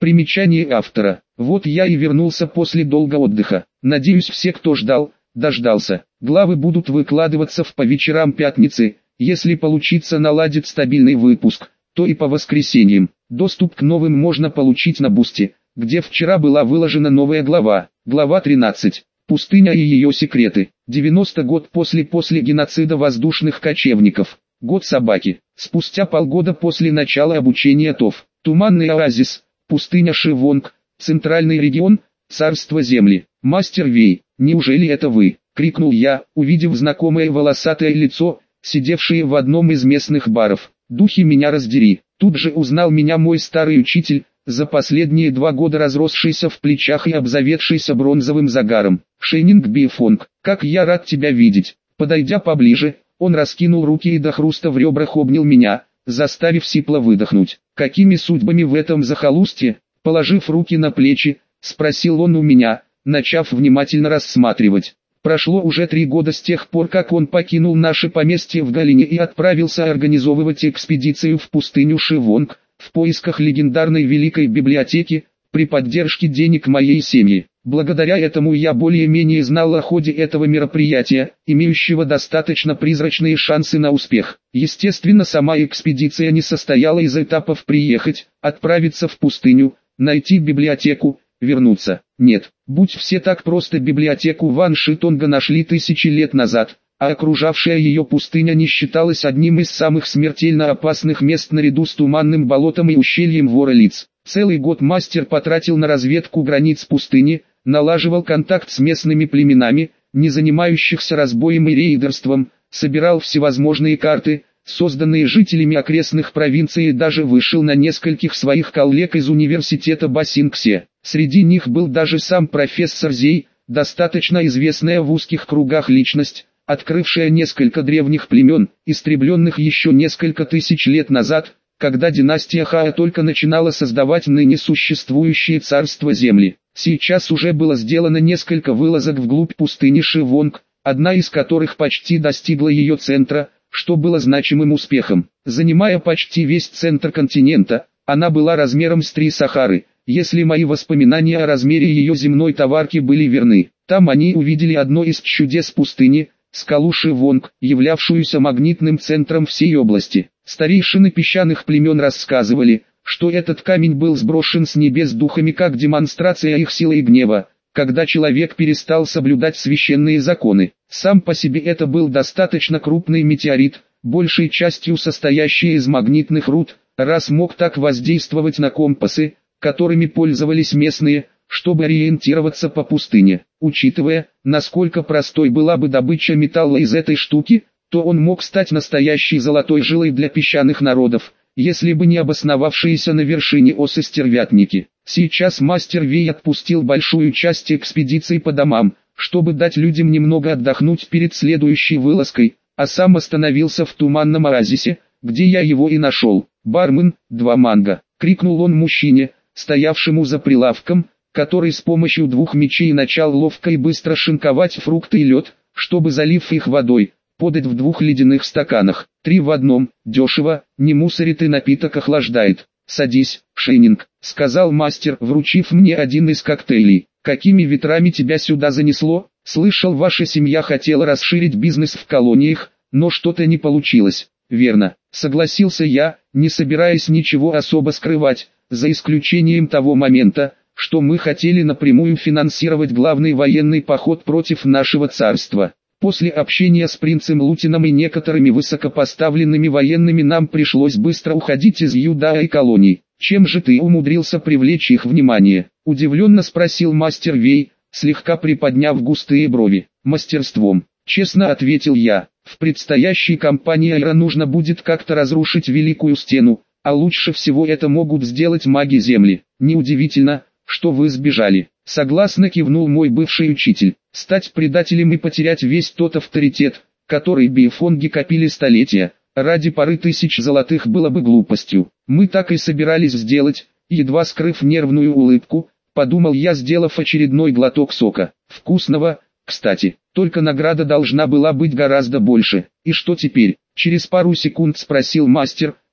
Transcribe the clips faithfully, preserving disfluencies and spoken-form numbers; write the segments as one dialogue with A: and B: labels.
A: Примечание автора. Вот я и вернулся после долгого отдыха. Надеюсь, все, кто ждал, дождался. Главы будут выкладываться в по вечерам пятницы. Если получится наладить стабильный выпуск, то и по воскресеньям. Доступ к новым можно получить на Бусти, где вчера была выложена новая глава. Глава тринадцать. Пустыня и ее секреты. девяностый год после после геноцида воздушных кочевников. Год собаки. Спустя полгода после начала обучения ТОВ. Туманный оазис. Пустыня Шивонг. Центральный регион. Царство земли. Мастер Вей, неужели это вы? Крикнул я, увидев знакомое волосатое лицо, сидевшее в одном из местных баров. Духи меня раздери. Тут же узнал меня мой старый учитель, за последние два года разросшийся в плечах и обзаведшийся бронзовым загаром. Шейнинг Бифонг, как я рад тебя видеть. Подойдя поближе, он раскинул руки и до хруста в ребрах обнял меня, заставив сипло выдохнуть. Какими судьбами в этом захолустье? Положив руки на плечи, спросил он у меня, начав внимательно рассматривать. Прошло уже три года с тех пор, как он покинул наше поместье в Галине и отправился организовывать экспедицию в пустыню Шивонг, в поисках легендарной великой библиотеки, при поддержке денег моей семьи. Благодаря этому я более-менее знал о ходе этого мероприятия, имеющего достаточно призрачные шансы на успех. Естественно, сама экспедиция не состояла из этапов приехать, отправиться в пустыню, найти библиотеку, вернуться. Нет, будь все так просто, библиотеку Ван Шитонга нашли тысячи лет назад, а окружавшая ее пустыня не считалась одним из самых смертельно опасных мест наряду с туманным болотом и ущельем Вора-Лиц. Целый год мастер потратил на разведку границ пустыни, налаживал контакт с местными племенами, не занимающихся разбоем и рейдерством, собирал всевозможные карты, созданные жителями окрестных провинций, и даже вышел на нескольких своих коллег из университета Басингсе. Среди них был даже сам профессор Зей, достаточно известная в узких кругах личность, открывшая несколько древних племен, истребленных еще несколько тысяч лет назад, когда династия Хаа только начинала создавать ныне существующие царства земли. Сейчас уже было сделано несколько вылазок вглубь пустыни Шивонг, одна из которых почти достигла ее центра, что было значимым успехом. Занимая почти весь центр континента, она была размером с три Сахары, если мои воспоминания о размере ее земной товарки были верны. Там они увидели одно из чудес пустыни, скалу Шивонг, являвшуюся магнитным центром всей области. Старейшины песчаных племен рассказывали, что этот камень был сброшен с небес духами как демонстрация их силы и гнева, когда человек перестал соблюдать священные законы. Сам по себе это был достаточно крупный метеорит, большей частью состоящий из магнитных руд, раз мог так воздействовать на компасы, которыми пользовались местные, чтобы ориентироваться по пустыне. Учитывая, насколько простой была бы добыча металла из этой штуки, то он мог стать настоящей золотой жилой для песчаных народов, если бы не обосновавшиеся на вершине осы стервятники. Сейчас мастер Вей отпустил большую часть экспедиции по домам, чтобы дать людям немного отдохнуть перед следующей вылазкой, а сам остановился в туманном оазисе, где я его и нашел. «Бармен, два манго!» — крикнул он мужчине, стоявшему за прилавком, который с помощью двух мечей начал ловко и быстро шинковать фрукты и лед, чтобы, залив их водой, подать в двух ледяных стаканах. Три в одном, дешево, не мусорит и напиток охлаждает. «Садись, Шейнинг», — сказал мастер, вручив мне один из коктейлей. «Какими ветрами тебя сюда занесло? Слышал, ваша семья хотела расширить бизнес в колониях, но что-то не получилось». «Верно», — согласился я, не собираясь ничего особо скрывать, за исключением того момента, что мы хотели напрямую финансировать главный военный поход против нашего царства. После общения с принцем Лутином и некоторыми высокопоставленными военными нам пришлось быстро уходить из Юдаа и колоний. «Чем же ты умудрился привлечь их внимание?» — удивленно спросил мастер Вей, слегка приподняв густые брови. «Мастерством», — честно ответил я. «В предстоящей кампании Айра нужно будет как-то разрушить Великую Стену, а лучше всего это могут сделать маги Земли. Неудивительно, что вы сбежали». Согласно кивнул мой бывший учитель. Стать предателем и потерять весь тот авторитет, который бифонги копили столетия, ради пары тысяч золотых было бы глупостью. Мы так и собирались сделать, едва скрыв нервную улыбку, подумал я, сделав очередной глоток сока. Вкусного, кстати, только награда должна была быть гораздо больше. «И что теперь?» — через пару секунд спросил мастер,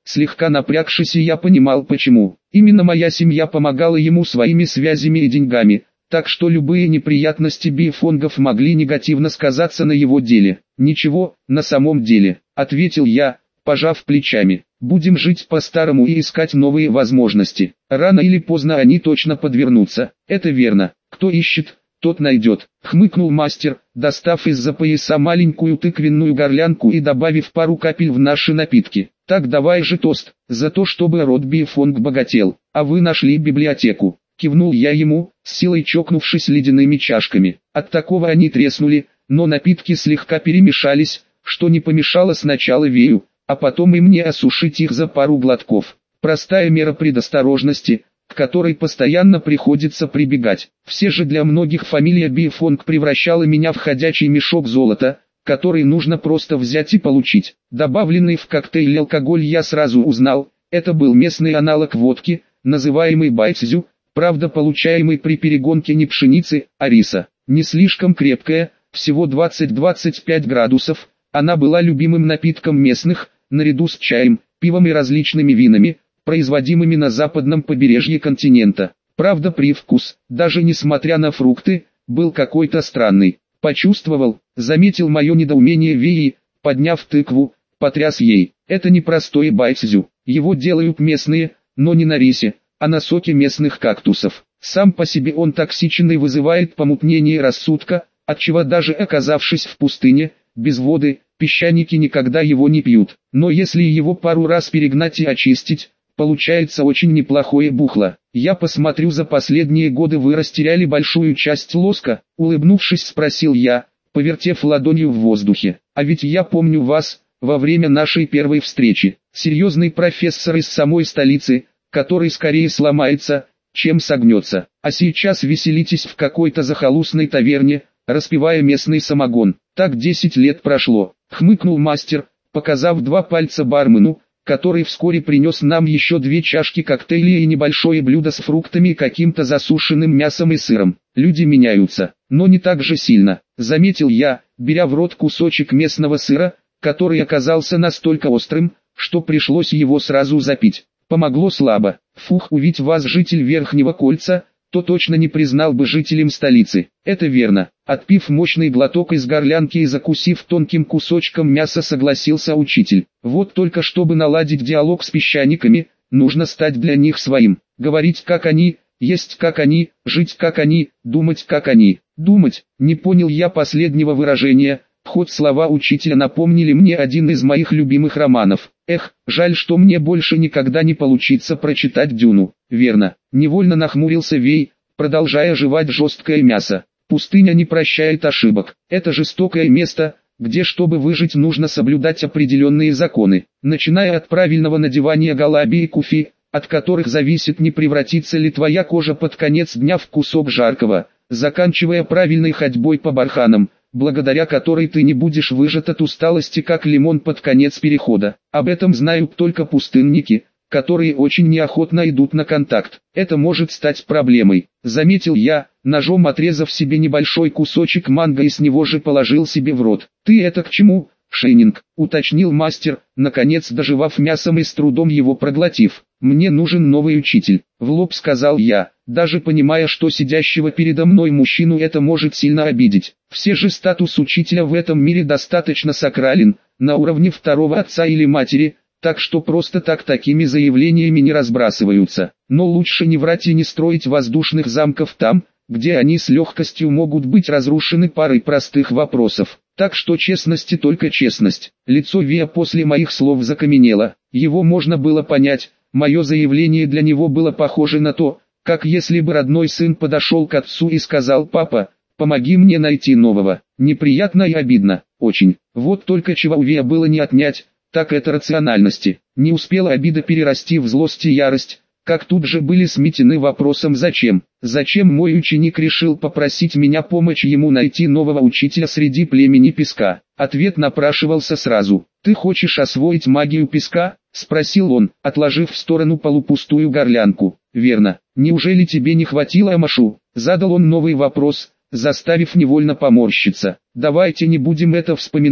A: Слегка напрягшись, и я понимал почему. Именно моя семья помогала ему своими связями и деньгами, так что любые неприятности Бифонгов могли негативно сказаться на его деле. «Ничего, на самом деле», — ответил я, пожав плечами. «Будем жить по-старому и искать новые возможности. Рано или поздно они точно подвернутся». «Это верно. Кто ищет, тот найдет», — хмыкнул мастер, достав из-за пояса маленькую тыквенную горлянку и добавив пару капель в наши напитки. «Так давай же тост, за то, чтобы род Бифонг богател, а вы нашли библиотеку». Кивнул я ему, с силой чокнувшись ледяными чашками. От такого они треснули, но напитки слегка перемешались, что не помешало сначала Вею, а потом и мне осушить их за пару глотков. Простая мера предосторожности, к которой постоянно приходится прибегать. Все же для многих фамилия Бифонг превращала меня в ходячий мешок золота, который нужно просто взять и получить. Добавленный в коктейль алкоголь я сразу узнал, это был местный аналог водки, называемый байцзю, правда получаемый при перегонке не пшеницы, а риса. Не слишком крепкая, всего двадцать-двадцать пять градусов, она была любимым напитком местных, наряду с чаем, пивом и различными винами, производимыми на западном побережье континента. Правда привкус, даже несмотря на фрукты, был какой-то странный. Почувствовал, заметил мое недоумение Веи, подняв тыкву, потряс ей. Это не простое байцзю, его делают местные, но не на рисе, а на соке местных кактусов. Сам по себе он токсичен и вызывает помутнение рассудка, отчего даже оказавшись в пустыне, без воды, песчаники никогда его не пьют. Но если его пару раз перегнать и очистить, получается очень неплохое бухло. Я посмотрю, за последние годы вы растеряли большую часть лоска, улыбнувшись, спросил я, повертев ладонью в воздухе. А ведь я помню вас, во время нашей первой встречи. Серьезный профессор из самой столицы, который скорее сломается, чем согнется. А сейчас веселитесь в какой-то захолустной таверне, распивая местный самогон. Так десять лет прошло, хмыкнул мастер, показав два пальца бармену, который вскоре принес нам еще две чашки коктейля и небольшое блюдо с фруктами и каким-то засушенным мясом и сыром. Люди меняются, но не так же сильно, заметил я, беря в рот кусочек местного сыра, который оказался настолько острым, что пришлось его сразу запить. Помогло слабо. Фух, увидь вас житель Верхнего Кольца, то точно не признал бы жителем столицы. Это верно. Отпив мощный глоток из горлянки и закусив тонким кусочком мяса, согласился учитель. Вот только чтобы наладить диалог с песчаниками, нужно стать для них своим. Говорить как они, есть как они, жить как они, думать как они. Думать, не понял я последнего выражения. Вход слова учителя напомнили мне один из моих любимых романов. Эх, жаль, что мне больше никогда не получится прочитать Дюну. Верно, невольно нахмурился Вей, продолжая жевать жесткое мясо. Пустыня не прощает ошибок. Это жестокое место, где чтобы выжить нужно соблюдать определенные законы. Начиная от правильного надевания галаби и куфи, от которых зависит, не превратится ли твоя кожа под конец дня в кусок жаркого, заканчивая правильной ходьбой по барханам, благодаря которой ты не будешь выжат от усталости как лимон под конец перехода. Об этом знают только пустынники, которые очень неохотно идут на контакт. Это может стать проблемой, заметил я, ножом отрезав себе небольшой кусочек манго и с него же положил себе в рот. Ты это к чему, Шейнинг, уточнил мастер, наконец доживав мясом и с трудом его проглотив. Мне нужен новый учитель, в лоб сказал я, даже понимая, что сидящего передо мной мужчину это может сильно обидеть. Все же статус учителя в этом мире достаточно сакрален, на уровне второго отца или матери, так что просто так такими заявлениями не разбрасываются. Но лучше не врать и не строить воздушных замков там, где они с легкостью могут быть разрушены парой простых вопросов. Так что честность и только честность. Лицо Вия после моих слов закаменело, его можно было понять, мое заявление для него было похоже на то, как если бы родной сын подошел к отцу и сказал: «Папа, помоги мне найти нового». Неприятно и обидно, очень. Вот только чего у Вия было не отнять, так это рациональности. Не успела обида перерасти в злость и ярость, как тут же были сметены вопросом «зачем?». Зачем мой ученик решил попросить меня помочь ему найти нового учителя среди племени песка? Ответ напрашивался сразу. «Ты хочешь освоить магию песка?» — спросил он, отложив в сторону полупустую горлянку. «Верно. Неужели тебе не хватило амашу?» — задал он новый вопрос, заставив невольно поморщиться. «Давайте не будем это вспоминать»,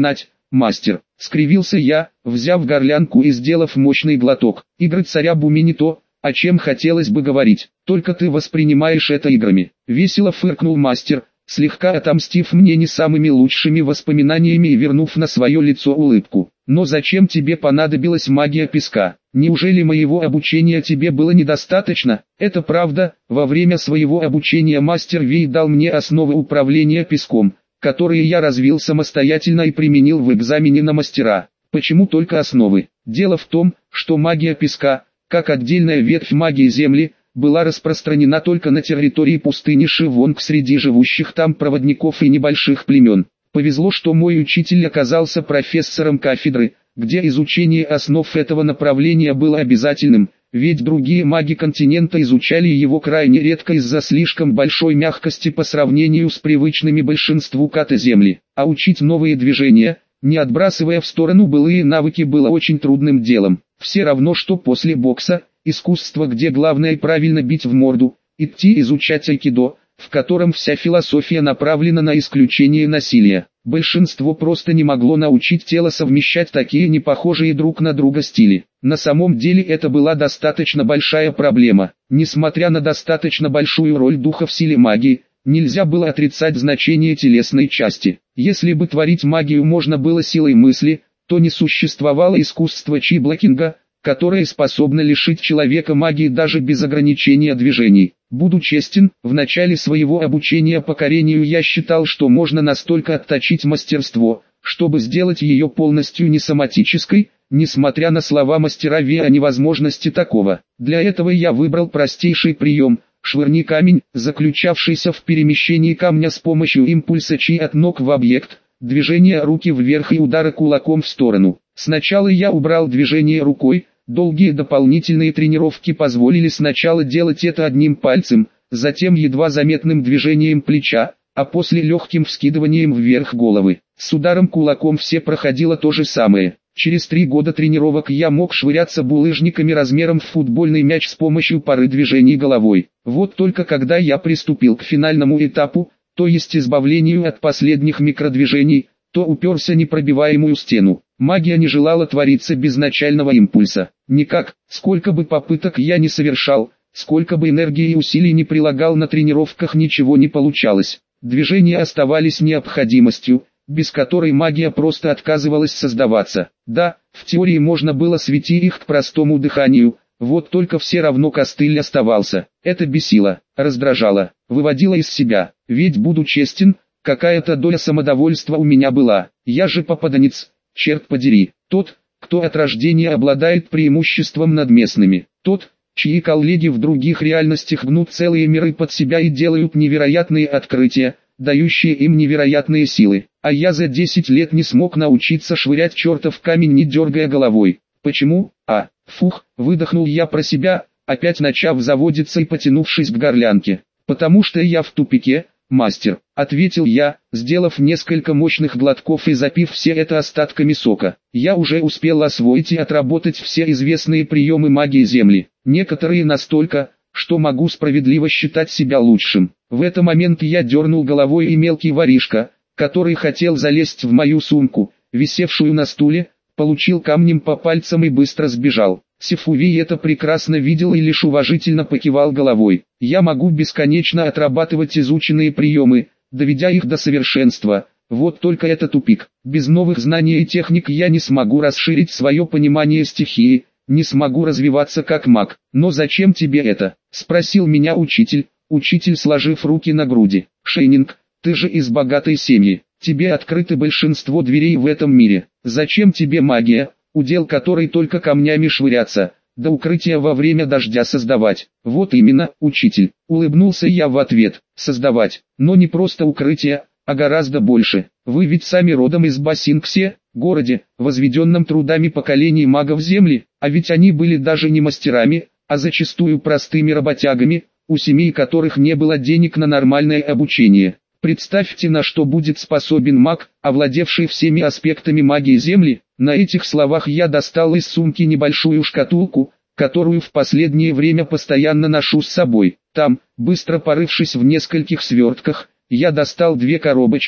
A: мастер. Скривился я, взяв горлянку и сделав мощный глоток. Игры царя Буми не то, о чем хотелось бы говорить. Только ты воспринимаешь это играми. Весело фыркнул мастер, слегка отомстив мне не самыми лучшими воспоминаниями и вернув на свое лицо улыбку. Но зачем тебе понадобилась магия песка? Неужели моего обучения тебе было недостаточно? Это правда, во время своего обучения мастер Вей дал мне основы управления песком, которые я развил самостоятельно и применил в экзамене на мастера. Почему только основы? Дело в том, что магия песка, как отдельная ветвь магии земли, была распространена только на территории пустыни Шивонг среди живущих там проводников и небольших племен. Повезло, что мой учитель оказался профессором кафедры, где изучение основ этого направления было обязательным, ведь другие маги континента изучали его крайне редко из-за слишком большой мягкости по сравнению с привычными большинству ката земли. А учить новые движения, не отбрасывая в сторону былые навыки, было очень трудным делом. Все равно, что после бокса, искусство, где главное правильно бить в морду, идти изучать айкидо, в котором вся философия направлена на исключение насилия. Большинство просто не могло научить тело совмещать такие непохожие друг на друга стили. На самом деле это была достаточно большая проблема. Несмотря на достаточно большую роль духа в силе магии, нельзя было отрицать значение телесной части. Если бы творить магию можно было силой мысли, то не существовало искусства чи-блокинга, которое способно лишить человека магии даже без ограничения движений. Буду честен, в начале своего обучения покорению я считал, что можно настолько отточить мастерство, чтобы сделать ее полностью несоматической, несмотря на слова мастера Ви о невозможности такого. Для этого я выбрал простейший прием – швырни камень, заключавшийся в перемещении камня с помощью импульса чи от ног в объект, движение руки вверх и удара кулаком в сторону. Сначала я убрал движение рукой. Долгие дополнительные тренировки позволили сначала делать это одним пальцем, затем едва заметным движением плеча, а после легким вскидыванием вверх головы. С ударом кулаком все проходило то же самое. Через три года тренировок я мог швыряться булыжниками размером в футбольный мяч с помощью пары движений головой. Вот только когда я приступил к финальному этапу, то есть избавлению от последних микродвижений, то уперся в непробиваемую стену. Магия не желала твориться без начального импульса. Никак, сколько бы попыток я не совершал, сколько бы энергии и усилий не прилагал на тренировках, ничего не получалось. Движения оставались необходимостью, без которой магия просто отказывалась создаваться. Да, в теории можно было свести их к простому дыханию, вот только все равно костыль оставался. Это бесило, раздражало, выводило из себя. Ведь, буду честен, какая-то доля самодовольства у меня была. Я же попаданец, черт подери. Тот, кто от рождения обладает преимуществом над местными. Тот, чьи коллеги в других реальностях гнут целые миры под себя и делают невероятные открытия, дающие им невероятные силы. А я за десять лет не смог научиться швырять чертов камень, не дергая головой. Почему? А, фух, выдохнул я про себя, опять начав заводиться и потянувшись к горлянке. Потому что я в тупике, мастер, ответил я, сделав несколько мощных глотков и запив все это остатками сока. Я уже успел освоить и отработать все известные приемы магии земли. Некоторые настолько, что могу справедливо считать себя лучшим. В этот момент я дернул головой, и мелкий воришка, который хотел залезть в мою сумку, висевшую на стуле, получил камнем по пальцам и быстро сбежал. Сифуви это прекрасно видел и лишь уважительно покивал головой. Я могу бесконечно отрабатывать изученные приемы, доведя их до совершенства. Вот только это тупик. Без новых знаний и техник я не смогу расширить свое понимание стихии, не смогу развиваться как маг. Но зачем тебе это? Спросил меня учитель, учитель сложив руки на груди. Шейнинг, ты же из богатой семьи. Тебе открыты большинство дверей в этом мире. Зачем тебе магия, удел которой только камнями швыряться, да укрытия во время дождя создавать? Вот именно, учитель, улыбнулся я в ответ, создавать, но не просто укрытия, а гораздо больше. Вы ведь сами родом из Басинксе, городе, возведенном трудами поколений магов земли, а ведь они были даже не мастерами, а зачастую простыми работягами, у семей которых не было денег на нормальное обучение. Представьте, на что будет способен маг, овладевший всеми аспектами магии земли. На этих словах я достал из сумки небольшую шкатулку, которую в последнее время постоянно ношу с собой. Там, быстро порывшись в нескольких свертках, я достал две коробочки,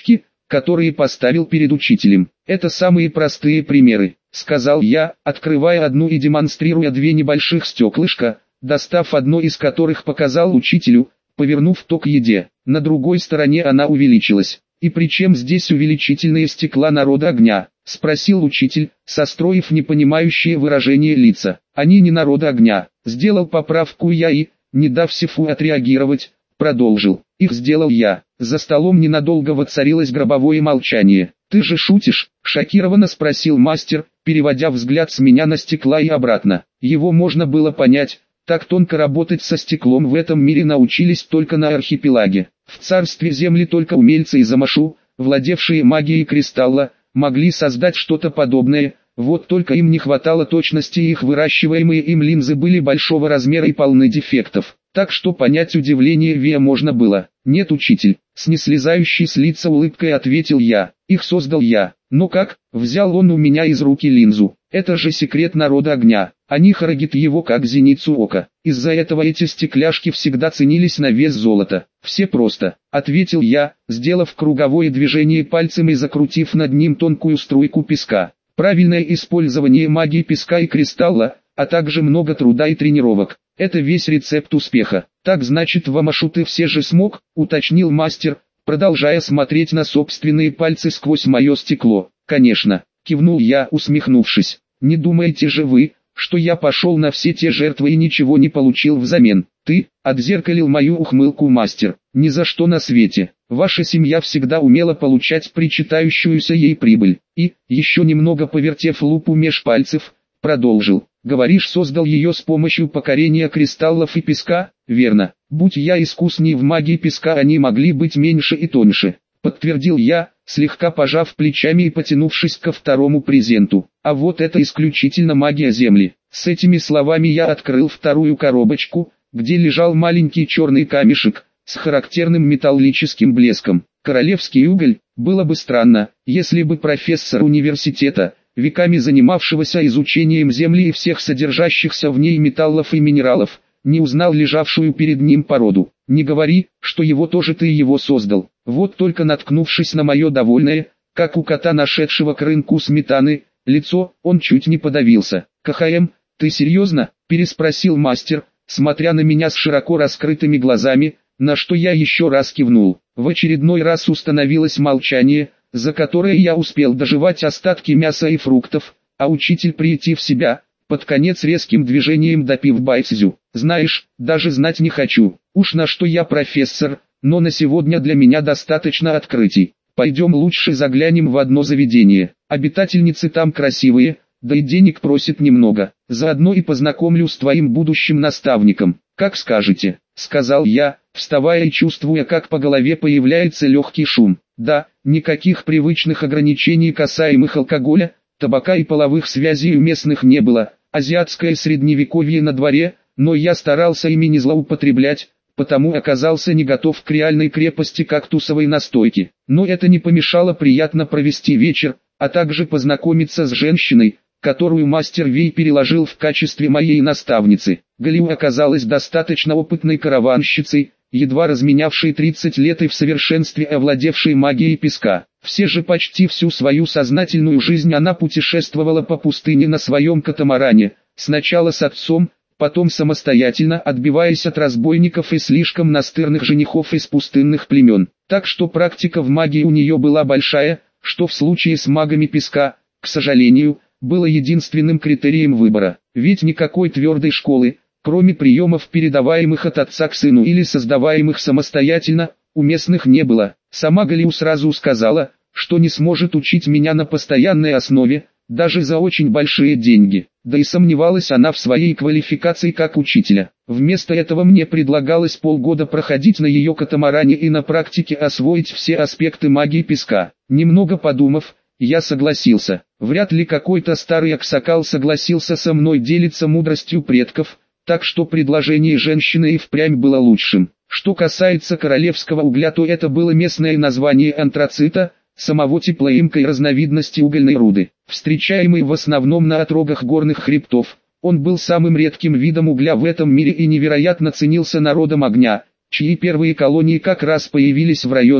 A: которые поставил перед учителем. Это самые простые примеры, сказал я, открывая одну и демонстрируя две небольших стеклышка, достав одно из которых показал учителю, повернув то к еде. На другой стороне она увеличилась. «И при чем здесь увеличительные стекла народа огня?» — спросил учитель, состроив непонимающее выражение лица. «Они не народа огня». Сделал поправку я и, не дав Сифу отреагировать, продолжил. «Их сделал я». За столом ненадолго воцарилось гробовое молчание. «Ты же шутишь?» — шокированно спросил мастер, переводя взгляд с меня на стекла и обратно. Его можно было понять. Так тонко работать со стеклом в этом мире научились только на архипелаге. В царстве земли только умельцы из Амашу, владевшие магией кристалла, могли создать что-то подобное, вот только им не хватало точности, и их выращиваемые им линзы были большого размера и полны дефектов. Так что понять удивление Вия можно было. «Нет, учитель», — с неслезающей с лица улыбкой ответил я, — «их создал я». «Но как?» — взял он у меня из руки линзу. «Это же секрет народа огня. Они хоронят его как зеницу ока. Из-за этого эти стекляшки всегда ценились на вес золота». «Все просто», — ответил я, сделав круговое движение пальцем и закрутив над ним тонкую струйку песка. «Правильное использование магии песка и кристалла, а также много труда и тренировок. Это весь рецепт успеха». «Так значит, в Амашу ты все же смог?» — уточнил мастер, продолжая смотреть на собственные пальцы сквозь мое стекло. «Конечно», — кивнул я, усмехнувшись. «Не думаете же вы, что я пошел на все те жертвы и ничего не получил взамен?» «Ты», — отзеркалил мою ухмылку мастер, — «ни за что на свете. Ваша семья всегда умела получать причитающуюся ей прибыль». И, еще немного повертев лупу меж пальцев, продолжил. «Говоришь, создал ее с помощью покорения кристаллов и песка?» «Верно. Будь я искусней в магии песка, они могли быть меньше и тоньше», — подтвердил я, слегка пожав плечами и потянувшись ко второму презенту. «А вот это исключительно магия земли». С этими словами я открыл вторую коробочку, где лежал маленький черный камешек, с характерным металлическим блеском. Королевский уголь. Было бы странно, если бы профессор университета, веками занимавшегося изучением Земли и всех содержащихся в ней металлов и минералов, не узнал лежавшую перед ним породу. «Не говори, что его тоже ты его создал». Вот только наткнувшись на мое довольное, как у кота, нашедшего к рынку сметаны, лицо, он чуть не подавился. «КХМ, ты серьезно?» – переспросил мастер, смотря на меня с широко раскрытыми глазами, на что я еще раз кивнул. В очередной раз установилось молчание, за которое я успел дожевать остатки мяса и фруктов, а учитель, прийти в себя, под конец резким движением допив байцзю. «Знаешь, даже знать не хочу, уж на что я профессор, но на сегодня для меня достаточно открытий. Пойдем лучше заглянем в одно заведение, обитательницы там красивые, да и денег просят немного, заодно и познакомлю с твоим будущим наставником». «Как скажете», — сказал я, вставая и чувствуя, как по голове появляется легкий шум. Да, никаких привычных ограничений касаемых алкоголя, табака и половых связей у местных не было, азиатское средневековье на дворе, но я старался ими не злоупотреблять, потому оказался не готов к реальной крепости кактусовой настойки. Но это не помешало приятно провести вечер, а также познакомиться с женщиной, которую мастер Вей переложил в качестве моей наставницы. Галиу оказалась достаточно опытной караванщицей, едва разменявшей тридцать лет и в совершенстве овладевшей магией песка. Все же почти всю свою сознательную жизнь она путешествовала по пустыне на своем катамаране, сначала с отцом, потом самостоятельно, отбиваясь от разбойников и слишком настырных женихов из пустынных племен. Так что практика в магии у нее была большая, что в случае с магами песка, к сожалению, было единственным критерием выбора. Ведь никакой твердой школы, кроме приемов, передаваемых от отца к сыну или создаваемых самостоятельно, у местных не было. Сама Галиу сразу сказала, что не сможет учить меня на постоянной основе, даже за очень большие деньги. Да и сомневалась она в своей квалификации как учителя. Вместо этого мне предлагалось полгода проходить на ее катамаране и на практике освоить все аспекты магии песка. Немного подумав, я согласился. Вряд ли какой-то старый аксакал согласился со мной делиться мудростью предков, так что предложение женщины и впрямь было лучшим. Что касается королевского угля, то это было местное название антрацита, самого теплоемкой разновидности угольной руды. Встречаемый в основном на отрогах горных хребтов, он был самым редким видом угля в этом мире и невероятно ценился народом огня, чьи первые колонии как раз появились в районах,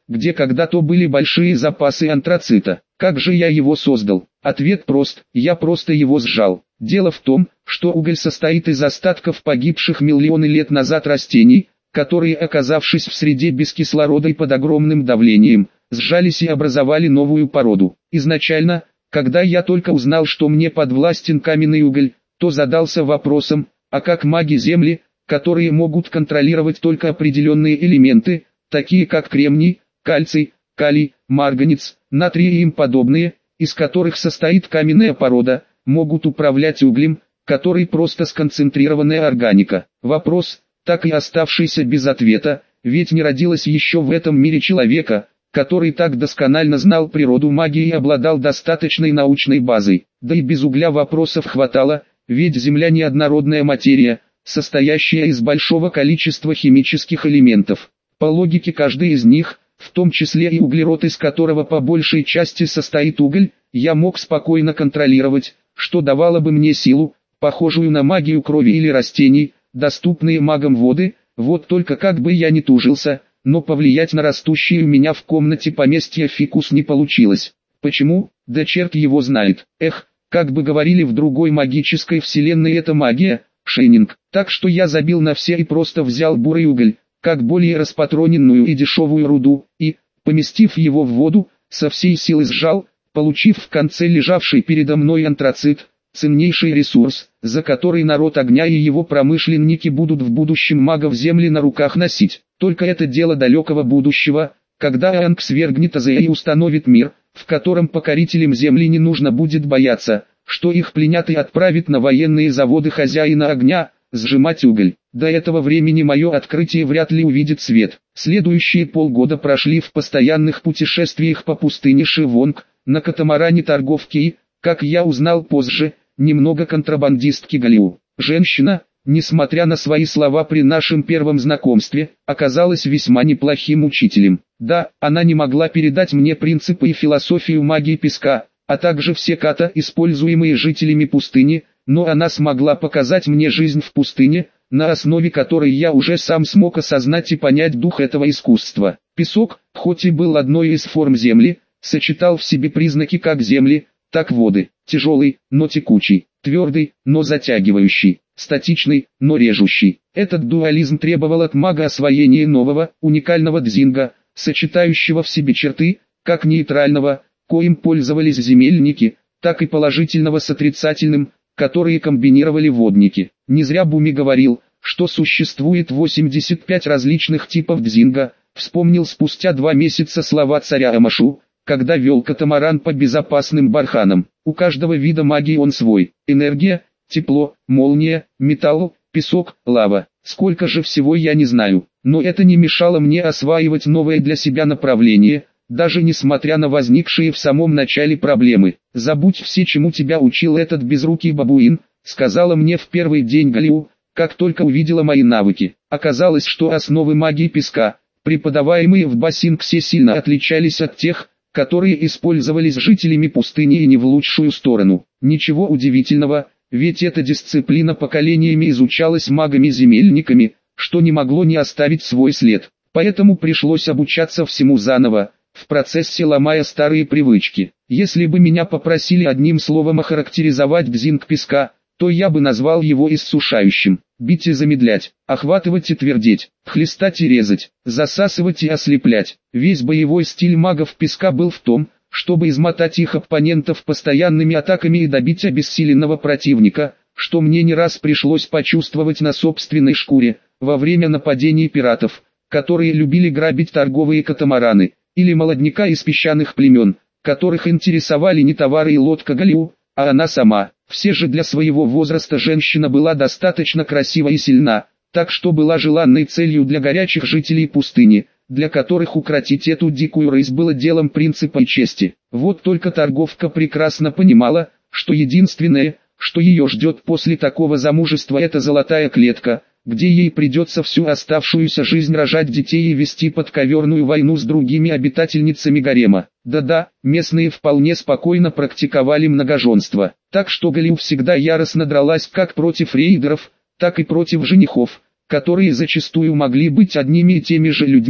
A: где когда-то были большие запасы антрацита. Как же я его создал? Ответ прост, я просто его сжал. Дело в том, что уголь состоит из остатков погибших миллионы лет назад растений, которые, оказавшись в среде без кислорода и под огромным давлением, сжались и образовали новую породу. Изначально, когда я только узнал, что мне подвластен каменный уголь, то задался вопросом, а как маги Земли, которые могут контролировать только определенные элементы, такие как кремний, кальций, калий, марганец, натрий и им подобные, из которых состоит каменная порода, могут управлять углем, который просто сконцентрированная органика. Вопрос, так и оставшийся без ответа, ведь не родилось еще в этом мире человека, который так досконально знал природу магии и обладал достаточной научной базой. Да и без угля вопросов хватало, ведь Земля неоднородная материя, состоящая из большого количества химических элементов. По логике каждый из них, в том числе и углерод, из которого по большей части состоит уголь, я мог спокойно контролировать, что давало бы мне силу, похожую на магию крови или растений, доступные магам воды. Вот только как бы я ни тужился, но повлиять на растущие у меня в комнате поместья фикус не получилось. Почему? Да черт его знает. Эх, как бы говорили в другой магической вселенной, это магия, шейнинг. Так что я забил на все и просто взял бурый уголь, как более распатроненную и дешевую руду, и, поместив его в воду, со всей силы сжал, получив в конце лежавший передо мной антрацит, ценнейший ресурс, за который народ огня и его промышленники будут в будущем магов Земли на руках носить. Только это дело далекого будущего, когда Аанг свергнет Азея и установит мир, в котором покорителям Земли не нужно будет бояться, что их пленят и отправят на военные заводы хозяина огня, сжимать уголь. До этого времени мое открытие вряд ли увидит свет. Следующие полгода прошли в постоянных путешествиях по пустыне Шивонг, на катамаране торговки и, как я узнал позже, немного контрабандистки Галиу. Женщина, несмотря на свои слова при нашем первом знакомстве, оказалась весьма неплохим учителем. Да, она не могла передать мне принципы и философию магии песка, а также все ката, используемые жителями пустыни, но она смогла показать мне жизнь в пустыне, на основе которой я уже сам смог осознать и понять дух этого искусства. Песок, хоть и был одной из форм земли, сочетал в себе признаки как земли, так воды, тяжелый, но текучий, твердый, но затягивающий, статичный, но режущий. Этот дуализм требовал от мага освоения нового, уникального дзинга, сочетающего в себе черты, как нейтрального, коим пользовались земельники, так и положительного с отрицательным, которые комбинировали водники. Не зря Буми говорил, что существует восемьдесят пять различных типов дзинга, вспомнил спустя два месяца слова царя Амашу, когда вел катамаран по безопасным барханам. У каждого вида магии он свой. Энергия, тепло, молния, металл, песок, лава. Сколько же всего я не знаю. Но это не мешало мне осваивать новое для себя направление, даже несмотря на возникшие в самом начале проблемы. «Забудь все, чему тебя учил этот безрукий бабуин», сказала мне в первый день Галиу, как только увидела мои навыки. Оказалось, что основы магии песка, преподаваемые в Бассингсе, сильно отличались от тех, которые использовались жителями пустыни, и не в лучшую сторону. Ничего удивительного, ведь эта дисциплина поколениями изучалась магами-земельниками, что не могло не оставить свой след. Поэтому пришлось обучаться всему заново, в процессе ломая старые привычки. Если бы меня попросили одним словом охарактеризовать дзинг песка, то я бы назвал его иссушающим. Бить и замедлять, охватывать и твердеть, хлестать и резать, засасывать и ослеплять. Весь боевой стиль магов песка был в том, чтобы измотать их оппонентов постоянными атаками и добить обессиленного противника, что мне не раз пришлось почувствовать на собственной шкуре, во время нападений пиратов, которые любили грабить торговые катамараны, или молодняка из песчаных племен, которых интересовали не товары и лодка Галиу, а она сама. Все же для своего возраста женщина была достаточно красива и сильна, так что была желанной целью для горячих жителей пустыни, для которых укротить эту дикую рысь было делом принципа и чести. Вот только торговка прекрасно понимала, что единственное, что ее ждет после такого замужества, это золотая клетка, где ей придется всю оставшуюся жизнь рожать детей и вести подковерную войну с другими обитательницами гарема. Да-да, местные вполне спокойно практиковали многоженство, так что Галиу всегда яростно дралась как против рейдеров, так и против женихов, которые зачастую могли быть одними и теми же людьми,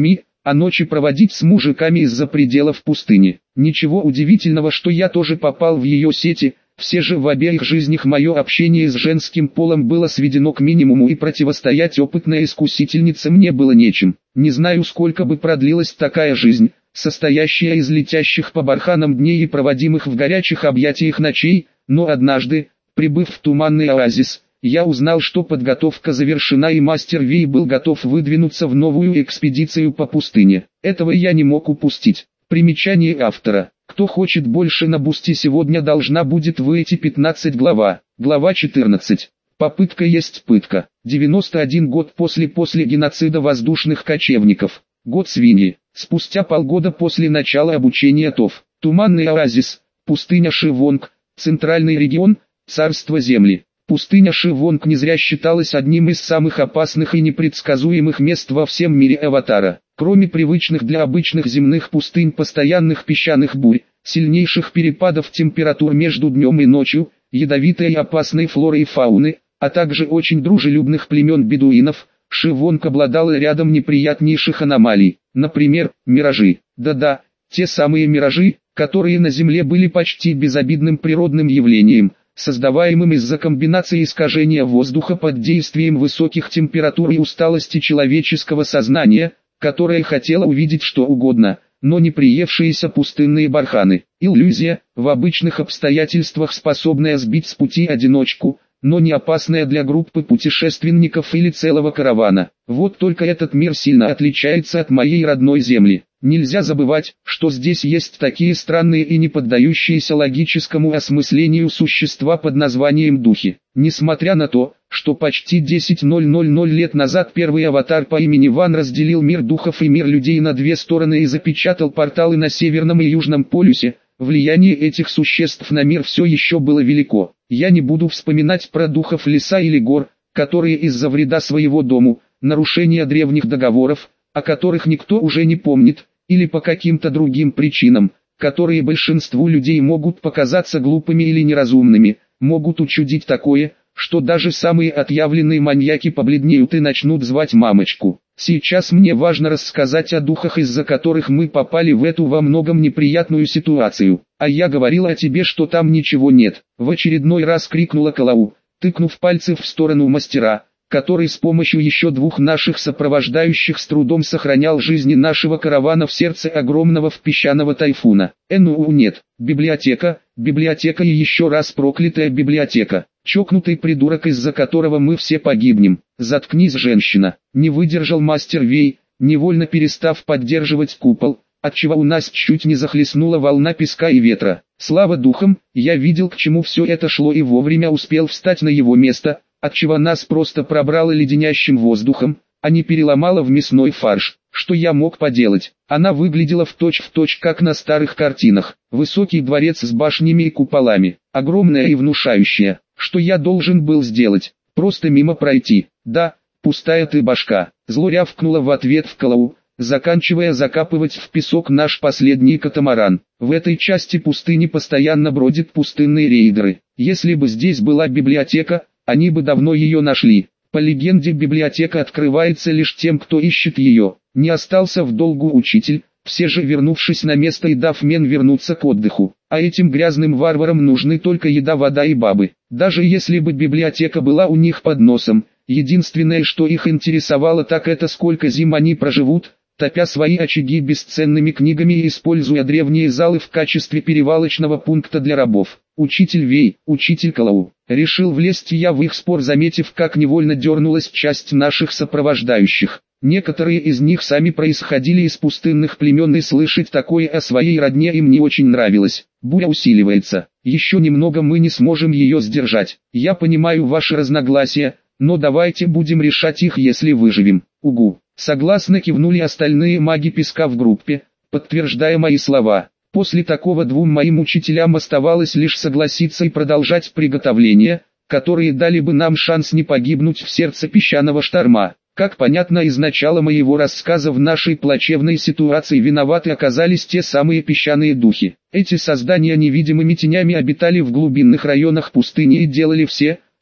A: а ночи проводить с мужиками из-за пределов пустыни. Ничего удивительного, что я тоже попал в ее сети. Все же в обеих жизнях мое общение с женским полом было сведено к минимуму, и противостоять опытной искусительнице мне было нечем. Не знаю, сколько бы продлилась такая жизнь, состоящая из летящих по барханам дней и проводимых в горячих объятиях ночей, но однажды, прибыв в туманный оазис, я узнал, что подготовка завершена и мастер Вей был готов выдвинуться в новую экспедицию по пустыне. Этого я не мог упустить. Примечание автора. Кто хочет больше на Бусти, сегодня должна будет выйти пятнадцатая глава. Глава четырнадцать. Попытка есть пытка. девяносто один год после после геноцида воздушных кочевников. Год свиньи. Спустя полгода после начала обучения ТОВ. Туманный оазис. Пустыня Шивонг. Центральный регион. Царство земли. Пустыня Шивонг не зря считалась одним из самых опасных и непредсказуемых мест во всем мире Аватара. Кроме привычных для обычных земных пустынь постоянных песчаных бурь, сильнейших перепадов температур между днем и ночью, ядовитой и опасной флоры и фауны, а также очень дружелюбных племен бедуинов, Шивонг обладала рядом неприятнейших аномалий, например, миражи. Да-да, те самые миражи, которые на Земле были почти безобидным природным явлением, создаваемым из-за комбинации искажения воздуха под действием высоких температур и усталости человеческого сознания, которое хотело увидеть что угодно, но не приевшиеся пустынные барханы. Иллюзия, в обычных обстоятельствах способная сбить с пути одиночку, но не опасная для группы путешественников или целого каравана. Вот только этот мир сильно отличается от моей родной земли. Нельзя забывать, что здесь есть такие странные и не поддающиеся логическому осмыслению существа под названием духи. Несмотря на то, что почти десять тысяч лет назад первый аватар по имени Ван разделил мир духов и мир людей на две стороны и запечатал порталы на Северном и Южном полюсе, влияние этих существ на мир все еще было велико. Я не буду вспоминать про духов леса или гор, которые из-за вреда своего дому, нарушения древних договоров, о которых никто уже не помнит, или по каким-то другим причинам, которые большинству людей могут показаться глупыми или неразумными, могут учудить такое, что даже самые отъявленные маньяки побледнеют и начнут звать мамочку. Сейчас мне важно рассказать о духах, из-за которых мы попали в эту во многом неприятную ситуацию. А я говорила о тебе, что там ничего нет. В очередной раз крикнула Калау, тыкнув пальцы в сторону мастера, который с помощью еще двух наших сопровождающих с трудом сохранял жизни нашего каравана в сердце огромного песчаного тайфуна. Э ну нет, библиотека, библиотека и еще раз проклятая библиотека. Чокнутый придурок, из-за которого мы все погибнем. Заткнись, женщина. Не выдержал мастер Вей, невольно перестав поддерживать купол, отчего у нас чуть не захлестнула волна песка и ветра. Слава духам, я видел, к чему все это шло, и вовремя успел встать на его место, отчего нас просто пробрало леденящим воздухом, а не переломало в мясной фарш. Что я мог поделать? Она выглядела в точь-в-точь, как на старых картинах. Высокий дворец с башнями и куполами, огромная и внушающая. Что я должен был сделать? Просто мимо пройти. Да, пустая ты башка. Зло рявкнула в ответ в Калау, заканчивая закапывать в песок наш последний катамаран. В этой части пустыни постоянно бродят пустынные рейдеры. Если бы здесь была библиотека, они бы давно ее нашли. По легенде, библиотека открывается лишь тем, кто ищет ее. Не остался в долгу учитель, все же вернувшись на место и дав мен вернуться к отдыху. А этим грязным варварам нужны только еда, вода и бабы. Даже если бы библиотека была у них под носом, единственное, что их интересовало, так это сколько зим они проживут, топя свои очаги бесценными книгами и используя древние залы в качестве перевалочного пункта для рабов. Учитель Вей, учитель Калау. Решил влезть я в их спор, заметив, как невольно дернулась часть наших сопровождающих. Некоторые из них сами происходили из пустынных племен, и слышать такое о своей родне им не очень нравилось. Буря усиливается. Еще немного мы не сможем ее сдержать. Я понимаю ваши разногласия, но давайте будем решать их, если выживем. Угу. Согласно кивнули остальные маги песка в группе, подтверждая мои слова. После такого двум моим учителям оставалось лишь согласиться и продолжать приготовления, которые дали бы нам шанс не погибнуть в сердце песчаного шторма. Как понятно из начала моего рассказа, в нашей плачевной ситуации виноваты оказались те самые песчаные духи. Эти создания невидимыми тенями обитали в глубинных районах пустыни и делали все,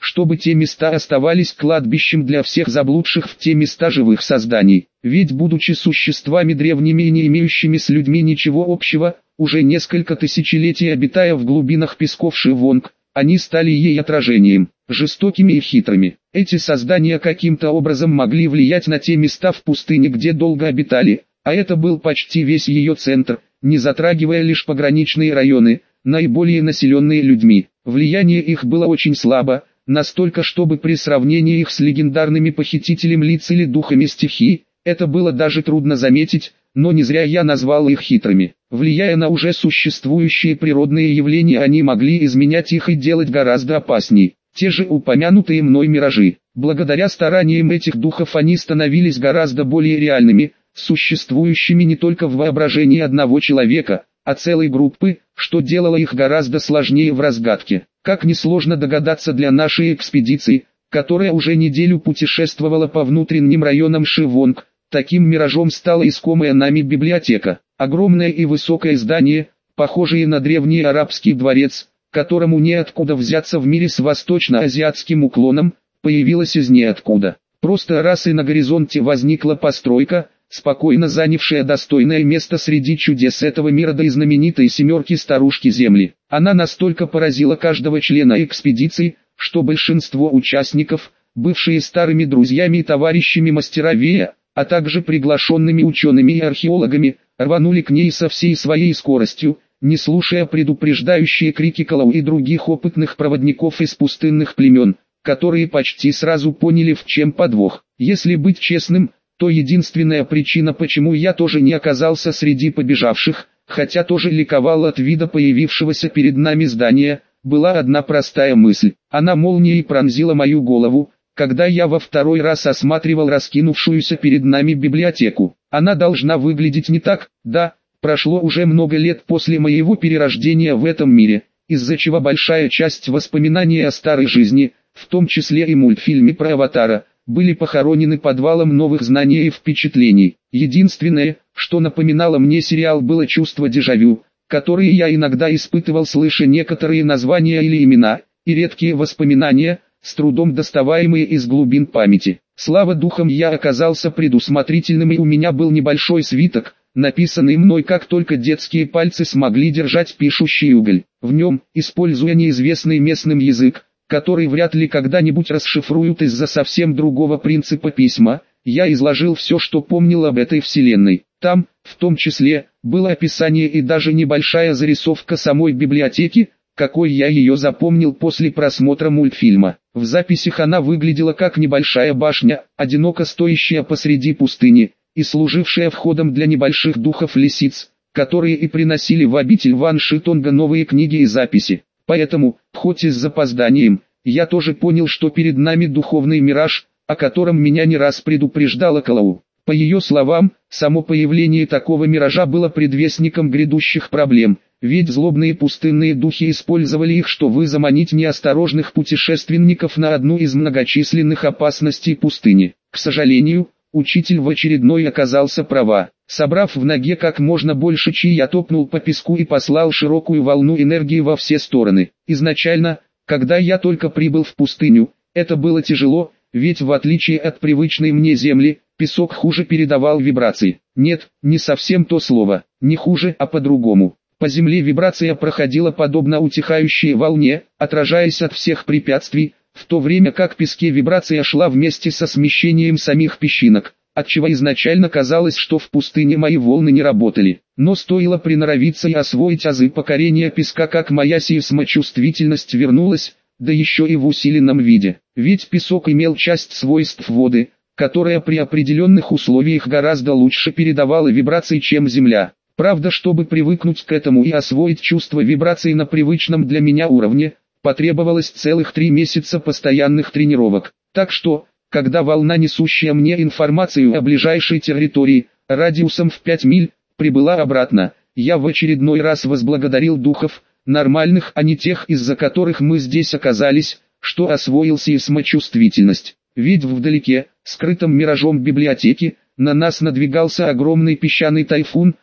A: чтобы те места оставались кладбищем для всех заблудших в те места живых созданий. Ведь будучи существами древними и не имеющими с людьми ничего общего, уже несколько тысячелетий обитая в глубинах песков Шивонг, они стали ей отражением, жестокими и хитрыми. Эти создания каким-то образом могли влиять на те места в пустыне, где долго обитали, а это был почти весь ее центр, не затрагивая лишь пограничные районы, наиболее населенные людьми. Влияние их было очень слабо, настолько, чтобы при сравнении их с легендарными похитителем лиц или духами стихий, это было даже трудно заметить, но не зря я назвал их хитрыми. Влияя на уже существующие природные явления, они могли изменять их и делать гораздо опасней. Те же упомянутые мной миражи. Благодаря стараниям этих духов они становились гораздо более реальными, существующими не только в воображении одного человека, а целой группы, что делало их гораздо сложнее в разгадке. Как несложно догадаться для нашей экспедиции, которая уже неделю путешествовала по внутренним районам Шивонг, таким миражом стала искомая нами библиотека. Огромное и высокое здание, похожее на древний арабский дворец, которому неоткуда взяться в мире с восточно-азиатским уклоном, появилось из ниоткуда. Просто раз и на горизонте возникла постройка, спокойно занявшая достойное место среди чудес этого мира да и знаменитой семерки старушки Земли. Она настолько поразила каждого члена экспедиции, что большинство участников, бывшие старыми друзьями и товарищами мастера Вея, а также приглашенными учеными и археологами, рванули к ней со всей своей скоростью, не слушая предупреждающие крики Калау и других опытных проводников из пустынных племен, которые почти сразу поняли, в чем подвох. Если быть честным, то единственная причина, почему я тоже не оказался среди побежавших, хотя тоже ликовал от вида появившегося перед нами здания, была одна простая мысль. Она молнией пронзила мою голову, когда я во второй раз осматривал раскинувшуюся перед нами библиотеку. Она должна выглядеть не так, да, прошло уже много лет после моего перерождения в этом мире, из-за чего большая часть воспоминаний о старой жизни, в том числе и мультфильме про Аватара, были похоронены подвалом новых знаний и впечатлений. Единственное, что напоминало мне сериал, было чувство дежавю, которое я иногда испытывал, слыша некоторые названия или имена, и редкие воспоминания, с трудом доставаемые из глубин памяти. Слава духам, я оказался предусмотрительным, и у меня был небольшой свиток, написанный мной, как только детские пальцы смогли держать пишущий уголь. В нем, используя неизвестный местным язык, который вряд ли когда-нибудь расшифруют из-за совсем другого принципа письма, я изложил все, что помнил об этой вселенной. Там, в том числе, было описание и даже небольшая зарисовка самой библиотеки, какой я ее запомнил после просмотра мультфильма. В записях она выглядела как небольшая башня, одиноко стоящая посреди пустыни, и служившая входом для небольших духов-лисиц, которые и приносили в обитель Ван Шитонга новые книги и записи. Поэтому, хоть и с запозданием, я тоже понял, что перед нами духовный мираж, о котором меня не раз предупреждала Калау. По ее словам, само появление такого миража было предвестником грядущих проблем, ведь злобные пустынные духи использовали их, чтобы заманить неосторожных путешественников на одну из многочисленных опасностей пустыни. К сожалению, учитель в очередной оказался права. Собрав в ноге как можно больше чи, я топнул по песку и послал широкую волну энергии во все стороны. Изначально, когда я только прибыл в пустыню, это было тяжело, ведь в отличие от привычной мне земли, песок хуже передавал вибрации. Нет, не совсем то слово, не хуже, а по-другому. По земле вибрация проходила подобно утихающей волне, отражаясь от всех препятствий, в то время как в песке вибрация шла вместе со смещением самих песчинок, отчего изначально казалось, что в пустыне мои волны не работали. Но стоило приноровиться и освоить азы покорения песка, как моя сейсмочувствительность вернулась, да еще и в усиленном виде. Ведь песок имел часть свойств воды, которая при определенных условиях гораздо лучше передавала вибрации, чем земля. Правда, чтобы привыкнуть к этому и освоить чувство вибраций на привычном для меня уровне, потребовалось целых три месяца постоянных тренировок. Так что, когда волна, несущая мне информацию о ближайшей территории, радиусом в пять миль, прибыла обратно, я в очередной раз возблагодарил духов, нормальных, а не тех, из-за которых мы здесь оказались, что освоил сейсмочувствительность. Ведь вдалеке, скрытым миражом библиотеки, на нас надвигался огромный песчаный тайфун,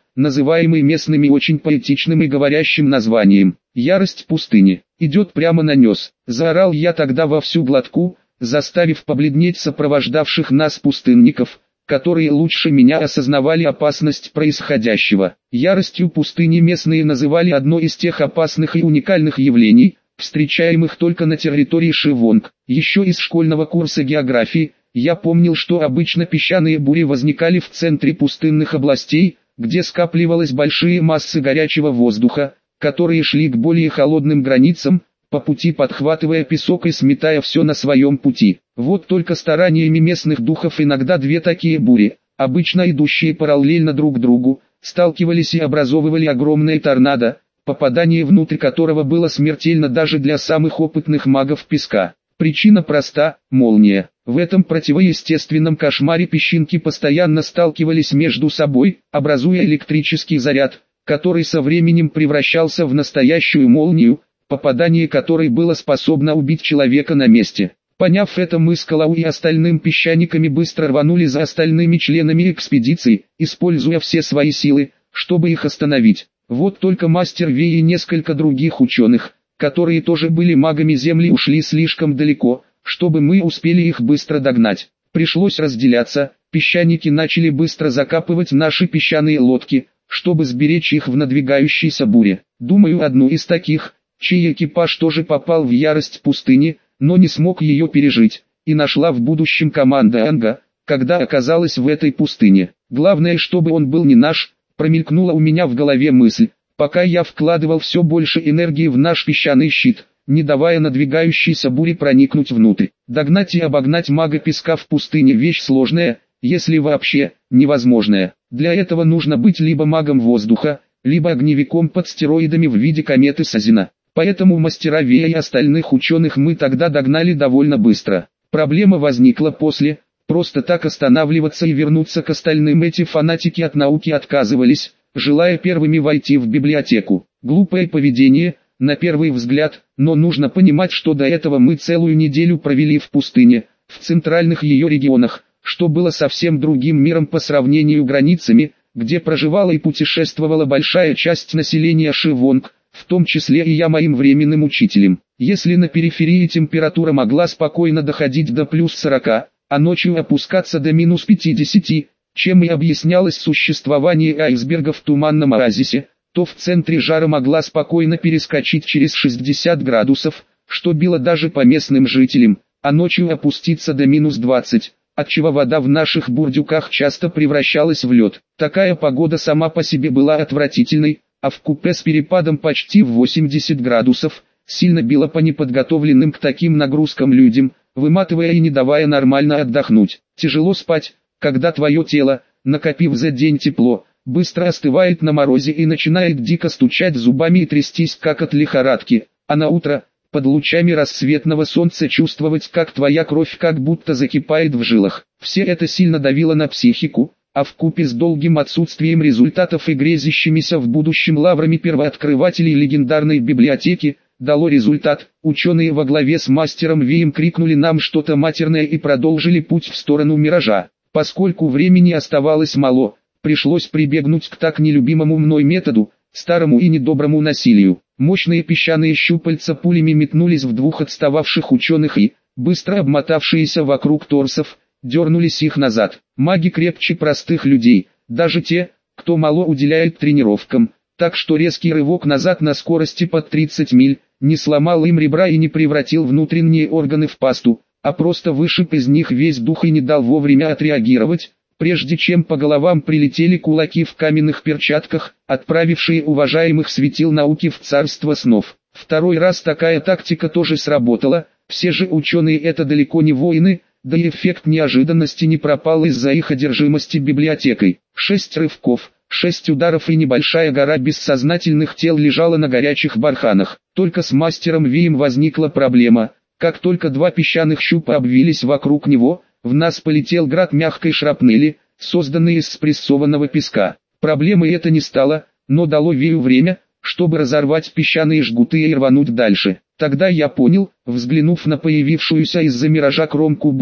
A: называемый местными очень поэтичным и говорящим названием «Ярость пустыни», идет прямо на нес. Заорал я тогда во всю глотку, заставив побледнеть сопровождавших нас пустынников, которые лучше меня осознавали опасность происходящего. Яростью пустыни местные называли одно из тех опасных и уникальных явлений, встречаемых только на территории Шивонг. Еще из школьного курса географии я помнил, что обычно песчаные бури возникали в центре пустынных областей, где скапливалась большие массы горячего воздуха, которые шли к более холодным границам, по пути подхватывая песок и сметая все на своем пути. Вот только стараниями местных духов иногда две такие бури, обычно идущие параллельно друг другу, сталкивались и образовывали огромное торнадо, попадание внутрь которого было смертельно даже для самых опытных магов песка. Причина проста – молния. В этом противоестественном кошмаре песчинки постоянно сталкивались между собой, образуя электрический заряд, который со временем превращался в настоящую молнию, попадание которой было способно убить человека на месте. Поняв это, мы с Калау и остальными песчаниками быстро рванули за остальными членами экспедиции, используя все свои силы, чтобы их остановить. Вот только мастер Вей и несколько других ученых, которые тоже были магами Земли, ушли слишком далеко, чтобы мы успели их быстро догнать. Пришлось разделяться, песчаники начали быстро закапывать наши песчаные лодки, чтобы сберечь их в надвигающейся буре. Думаю, одну из таких, чей экипаж тоже попал в ярость пустыни, но не смог ее пережить, и нашла в будущем команда Анга, когда оказалась в этой пустыне. Главное, чтобы он был не наш, промелькнула у меня в голове мысль, пока я вкладывал все больше энергии в наш песчаный щит, не давая надвигающейся буре проникнуть внутрь. Догнать и обогнать мага песка в пустыне вещь сложная, если вообще, невозможная. Для этого нужно быть либо магом воздуха, либо огневиком под стероидами в виде кометы Сазина. Поэтому мастера Вея и остальных ученых мы тогда догнали довольно быстро. Проблема возникла после, просто так останавливаться и вернуться к остальным эти фанатики от науки отказывались, желая первыми войти в библиотеку. Глупое поведение, на первый взгляд, но нужно понимать, что до этого мы целую неделю провели в пустыне, в центральных ее регионах, что было совсем другим миром по сравнению границами, где проживала и путешествовала большая часть населения Шивонг, в том числе и я моим временным учителем. Если на периферии температура могла спокойно доходить до плюс сорока, а ночью опускаться до минус пятидесяти, чем и объяснялось существование айсберга в туманном оазисе, то в центре жара могла спокойно перескочить через шестьдесят градусов, что било даже по местным жителям, а ночью опуститься до минус двадцати, отчего вода в наших бурдюках часто превращалась в лед. Такая погода сама по себе была отвратительной, а вкупе с перепадом почти в восемьдесят градусов, сильно била по неподготовленным к таким нагрузкам людям, выматывая и не давая нормально отдохнуть. Тяжело спать, когда твое тело, накопив за день тепло, быстро остывает на морозе и начинает дико стучать зубами и трястись как от лихорадки, а на утро, под лучами рассветного солнца чувствовать, как твоя кровь как будто закипает в жилах. Все это сильно давило на психику, а вкупе с долгим отсутствием результатов и грезящимися в будущем лаврами первооткрывателей легендарной библиотеки, дало результат. Ученые во главе с мастером Вием крикнули нам что-то матерное и продолжили путь в сторону миража. Поскольку времени оставалось мало, пришлось прибегнуть к так нелюбимому мной методу, старому и недоброму насилию. Мощные песчаные щупальца пулями метнулись в двух отстававших ученых и, быстро обмотавшиеся вокруг торсов, дернулись их назад. Маги крепче простых людей, даже те, кто мало уделяет тренировкам, так что резкий рывок назад на скорости под тридцать миль, не сломал им ребра и не превратил внутренние органы в пасту, а просто вышиб из них весь дух и не дал вовремя отреагировать, прежде чем по головам прилетели кулаки в каменных перчатках, отправившие уважаемых светил науки в царство снов. Второй раз такая тактика тоже сработала, все же ученые это далеко не воины, да и эффект неожиданности не пропал из-за их одержимости библиотекой. Шесть рывков, шесть ударов и небольшая гора бессознательных тел лежала на горячих барханах. Только с мастером Вием возникла проблема. Как только два песчаных щупа обвились вокруг него, в нас полетел град мягкой шрапнели, созданный из спрессованного песка. Проблемой это не стало, но дало Вию время, чтобы разорвать песчаные жгуты и рвануть дальше. Тогда я понял, взглянув на появившуюся из-за миража кромку бури,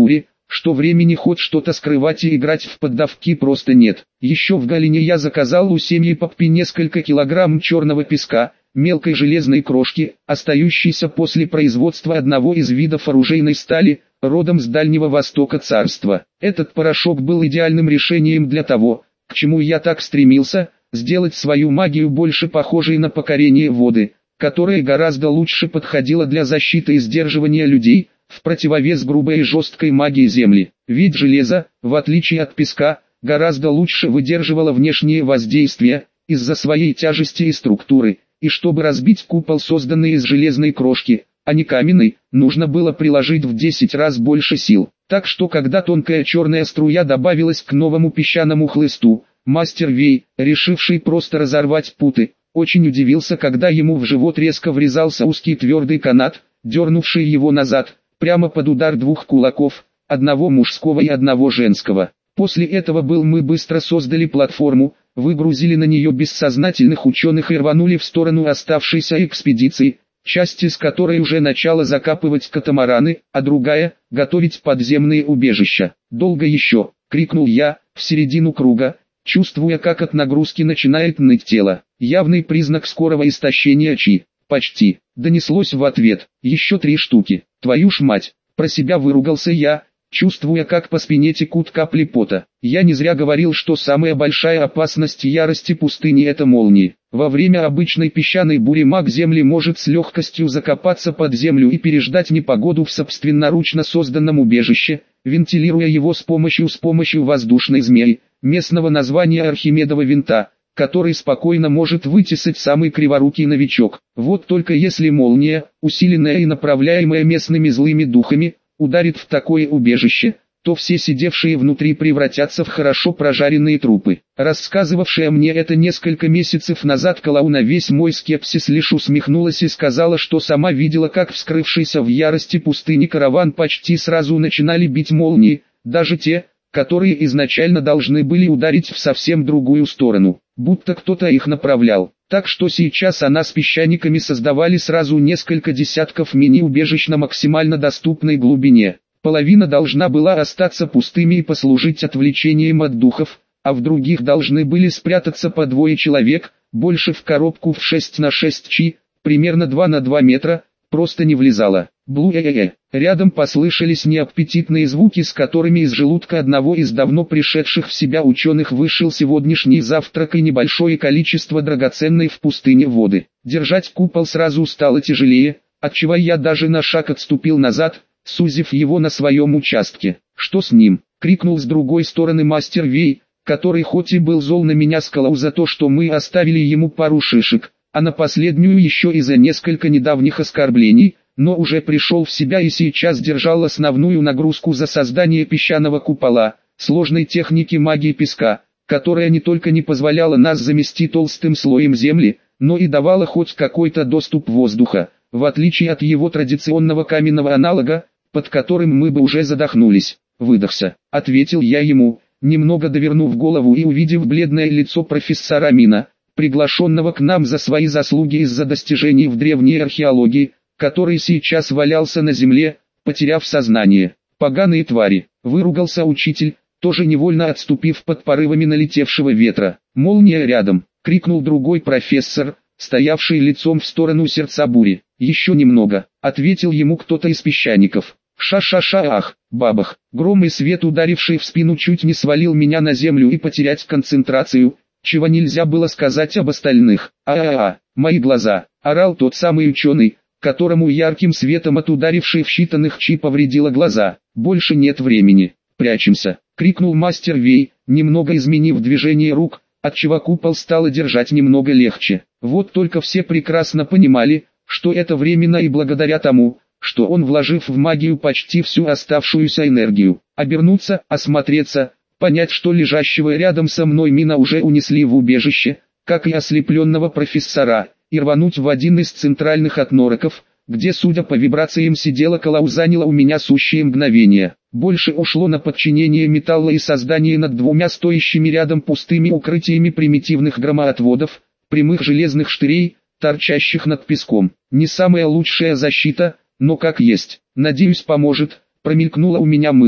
A: что времени хоть что-то скрывать и играть в поддавки просто нет. Еще в Галине я заказал у семьи Поппи несколько килограмм черного песка, мелкой железной крошки, остающейся после производства одного из видов оружейной стали, родом с Дальнего Востока царства. Этот порошок был идеальным решением для того, к чему я так стремился, сделать свою магию больше похожей на покорение воды, которая гораздо лучше подходила для защиты и сдерживания людей, в противовес грубой и жесткой магии земли. Ведь железо, в отличие от песка, гораздо лучше выдерживало внешние воздействия, из-за своей тяжести и структуры, и чтобы разбить купол, созданный из железной крошки, а не каменной, нужно было приложить в десять раз больше сил. Так что когда тонкая черная струя добавилась к новому песчаному хлысту, мастер Вей, решивший просто разорвать путы, очень удивился, когда ему в живот резко врезался узкий твердый канат, дернувший его назад, прямо под удар двух кулаков, одного мужского и одного женского. После этого был мы быстро создали платформу, выгрузили на нее бессознательных ученых и рванули в сторону оставшейся экспедиции, часть из которой уже начала закапывать катамараны, а другая — готовить подземные убежища. «Долго еще!» — крикнул я, в середину круга, чувствуя, как от нагрузки начинает ныть тело. Явный признак скорого истощения чи. «Почти!» — донеслось в ответ. «Еще три штуки! Твою ж мать!» — про себя выругался я, чувствуя, как по спине текут капли пота. Я не зря говорил, что самая большая опасность ярости пустыни — это молнии. Во время обычной песчаной бури маг земли может с легкостью закопаться под землю и переждать непогоду в собственноручно созданном убежище, вентилируя его с помощью с помощью воздушной змеи, местного названия Архимедова винта, который спокойно может вытесать самый криворукий новичок. Вот только если молния, усиленная и направляемая местными злыми духами, ударит в такое убежище, то все сидевшие внутри превратятся в хорошо прожаренные трупы. Рассказывавшая мне это несколько месяцев назад Калау на весь мой скепсис лишь усмехнулась и сказала, что сама видела, как вскрывшийся в ярости пустыни караван почти сразу начинали бить молнии, даже те, которые изначально должны были ударить в совсем другую сторону, будто кто-то их направлял. Так что сейчас она с песчаниками создавали сразу несколько десятков мини-убежищ на максимально доступной глубине. Половина должна была остаться пустыми и послужить отвлечением от духов, а в других должны были спрятаться по двое человек, больше в коробку в шесть на шесть чи, примерно два на два метра, просто не влезала. Блу-э-э-э. Рядом послышались неаппетитные звуки, с которыми из желудка одного из давно пришедших в себя ученых вышел сегодняшний завтрак и небольшое количество драгоценной в пустыне воды. Держать купол сразу стало тяжелее, отчего я даже на шаг отступил назад, сузив его на своем участке. «Что с ним?» — крикнул с другой стороны мастер Вей, который хоть и был зол на меня с Калау за то, что мы оставили ему пару шишек, а на последнюю еще и за несколько недавних оскорблений, но уже пришел в себя и сейчас держал основную нагрузку за создание песчаного купола, сложной техники магии песка, которая не только не позволяла нас замести толстым слоем земли, но и давала хоть какой-то доступ воздуха, в отличие от его традиционного каменного аналога, под которым мы бы уже задохнулись. «Выдохся», — ответил я ему, немного довернув голову и увидев бледное лицо профессора Мина, приглашенного к нам за свои заслуги из-за достижений в древней археологии, который сейчас валялся на земле, потеряв сознание. «Поганые твари!» — выругался учитель, тоже невольно отступив под порывами налетевшего ветра. «Молния рядом!» — крикнул другой профессор, стоявший лицом в сторону сердца бури. «Еще немного!» — ответил ему кто-то из песчаников. Ша-ша-ша-ах, бабах! Гром и свет, ударивший в спину, чуть не свалил меня на землю и потерять концентрацию, чего нельзя было сказать об остальных. «А-а-а, мои глаза!» — орал тот самый ученый, которому ярким светом от ударившей в считанных чи повредило глаза. «Больше нет времени. Прячемся!» — крикнул мастер Вей, немного изменив движение рук, отчего купол стало держать немного легче. Вот только все прекрасно понимали, что это временно и благодаря тому, что он, вложив в магию почти всю оставшуюся энергию, обернуться, осмотреться, понять, что лежащего рядом со мной Мина уже унесли в убежище, как и ослепленного профессора, и рвануть в один из центральных отнороков, где, судя по вибрациям, сидела Калау, заняло у меня сущие мгновения. Больше ушло на подчинение металла и создание над двумя стоящими рядом пустыми укрытиями примитивных громоотводов, прямых железных штырей, торчащих над песком. Не самая лучшая защита, но как есть. «Надеюсь, поможет», промелькнула у меня мысль,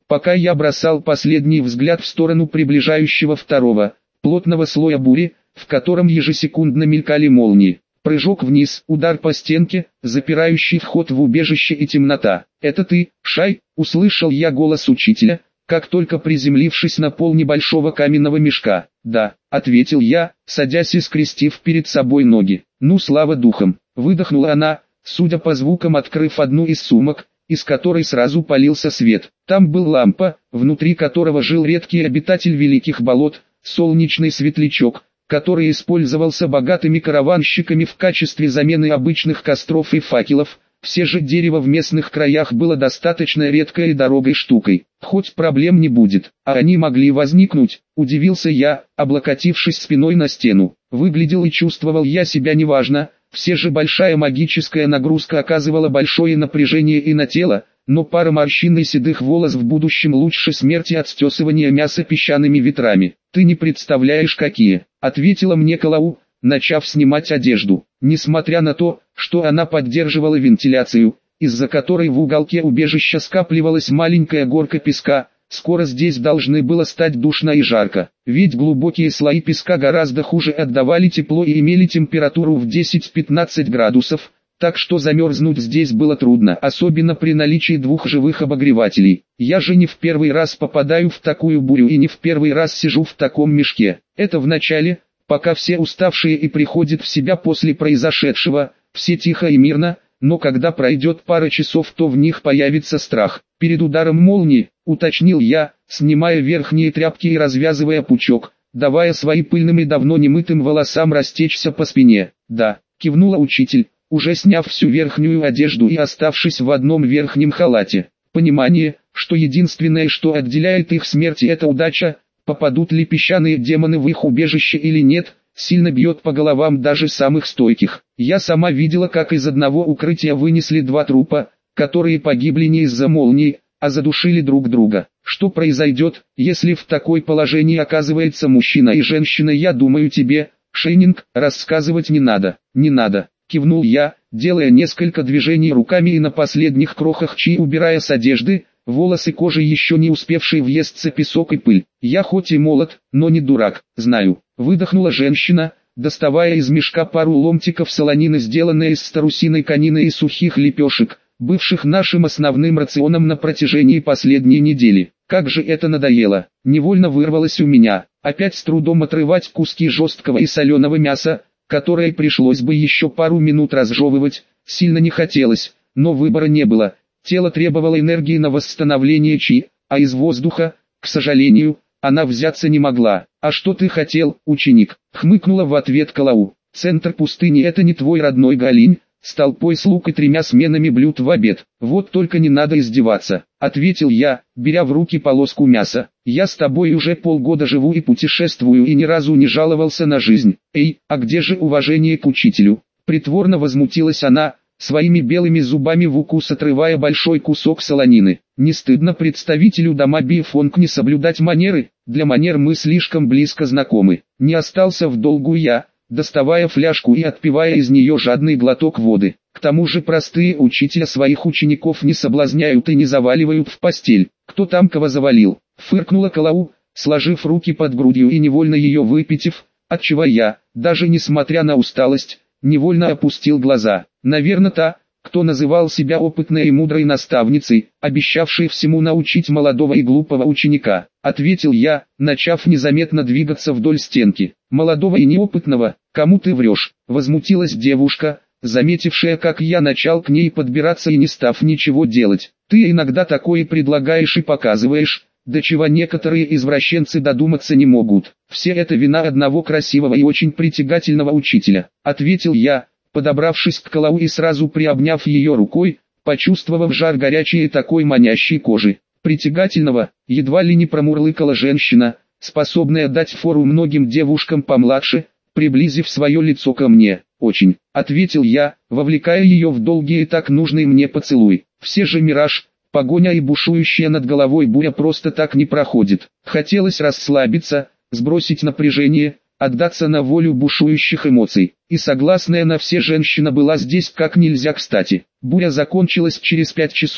A: Пока я бросал последний взгляд в сторону приближающего второго, плотного слоя бури, в котором ежесекундно мелькали молнии. Прыжок вниз, удар по стенке, запирающий вход в убежище и темнота. «Это ты, Шай?» — услышал я голос учителя, как только приземлившись на пол небольшого каменного мешка. «Да», — ответил я, садясь и скрестив перед собой ноги. «Ну, слава духам!» — выдохнула она, судя по звукам открыв одну из сумок, из которой сразу полился свет. Там был лампа, внутри которого жил редкий обитатель великих болот, солнечный светлячок, который использовался богатыми караванщиками в качестве замены обычных костров и факелов. Все же дерево в местных краях было достаточно редкой и дорогой штукой. Хоть проблем не будет, а они могли возникнуть, удивился я, облокотившись спиной на стену. Выглядел и чувствовал я себя неважно, все же большая магическая нагрузка оказывала большое напряжение и на тело, но пара морщин и седых волос в будущем лучше смерти от стесывания мяса песчаными ветрами. «Ты не представляешь какие», — ответила мне Калау, начав снимать одежду. Несмотря на то, что она поддерживала вентиляцию, из-за которой в уголке убежища скапливалась маленькая горка песка, скоро здесь должны было стать душно и жарко, ведь глубокие слои песка гораздо хуже отдавали тепло и имели температуру в десять-пятнадцать градусов, так что замерзнуть здесь было трудно, особенно при наличии двух живых обогревателей. Я же не в первый раз попадаю в такую бурю и не в первый раз сижу в таком мешке. Это в начале, пока все уставшие и приходят в себя после произошедшего, все тихо и мирно, но когда пройдет пара часов, то в них появится страх. Перед ударом молнии, уточнил я, снимая верхние тряпки и развязывая пучок, давая своим пыльным и давно немытым волосам растечься по спине. «Да», — кивнула учитель, уже сняв всю верхнюю одежду и оставшись в одном верхнем халате. Понимание, что единственное, что отделяет их смерти, это удача, попадут ли песчаные демоны в их убежище или нет, сильно бьет по головам даже самых стойких. Я сама видела, как из одного укрытия вынесли два трупа, которые погибли не из-за молнии, а задушили друг друга. Что произойдет, если в такой положении оказывается мужчина и женщина? Я думаю, тебе, Шейнинг, рассказывать не надо. Не надо, кивнул я, делая несколько движений руками и на последних крохах чи убирая с одежды, волосы, кожи, еще не успевшие въесться песок и пыль. Я хоть и молод, но не дурак, знаю. Выдохнула женщина, доставая из мешка пару ломтиков солонины, сделанной из старусиной конины и сухих лепешек, бывших нашим основным рационом на протяжении последней недели. Как же это надоело, невольно вырвалось у меня, опять с трудом отрывать куски жесткого и соленого мяса, которое пришлось бы еще пару минут разжевывать, сильно не хотелось, но выбора не было, тело требовало энергии на восстановление чи, а из воздуха, к сожалению, она взяться не могла. «А что ты хотел, ученик?» — хмыкнула в ответ Калау. «Центр пустыни — это не твой родной Галинь, с толпой слуг и тремя сменами блюд в обед. Вот только не надо издеваться», — ответил я, беря в руки полоску мяса. «Я с тобой уже полгода живу и путешествую и ни разу не жаловался на жизнь. Эй, а где же уважение к учителю?» Притворно возмутилась она, своими белыми зубами в укус отрывая большой кусок солонины. «Не стыдно представителю дома Бифонг не соблюдать манеры? Для манер мы слишком близко знакомы». Не остался в долгу я, доставая фляжку и отпивая из нее жадный глоток воды. К тому же простые учителя своих учеников не соблазняют и не заваливают в постель. «Кто там кого завалил?» — фыркнула Калау, сложив руки под грудью и невольно ее выпитив, отчего я, даже несмотря на усталость, невольно опустил глаза. Наверное, та, кто называл себя опытной и мудрой наставницей, обещавшей всему научить молодого и глупого ученика, ответил я, начав незаметно двигаться вдоль стенки. «Молодого и неопытного, кому ты врешь?» — возмутилась девушка, заметившая, как я начал к ней подбираться и не став ничего делать. «Ты иногда такое предлагаешь и показываешь, до чего некоторые извращенцы додуматься не могут. Все это вина одного красивого и очень притягательного учителя», — ответил я, подобравшись к Калау и сразу приобняв ее рукой, почувствовав жар горячей и такой манящей кожи. «Притягательного», едва ли не промурлыкала женщина, способная дать фору многим девушкам помладше, приблизив свое лицо ко мне. «Очень», — ответил я, вовлекая ее в долгий и так нужный мне поцелуй. Все же мираж, погоня и бушующая над головой буря просто так не проходит. Хотелось расслабиться, сбросить напряжение, отдаться на волю бушующих эмоций. И согласная на все женщина была здесь как нельзя кстати. Буря закончилась через пять часов,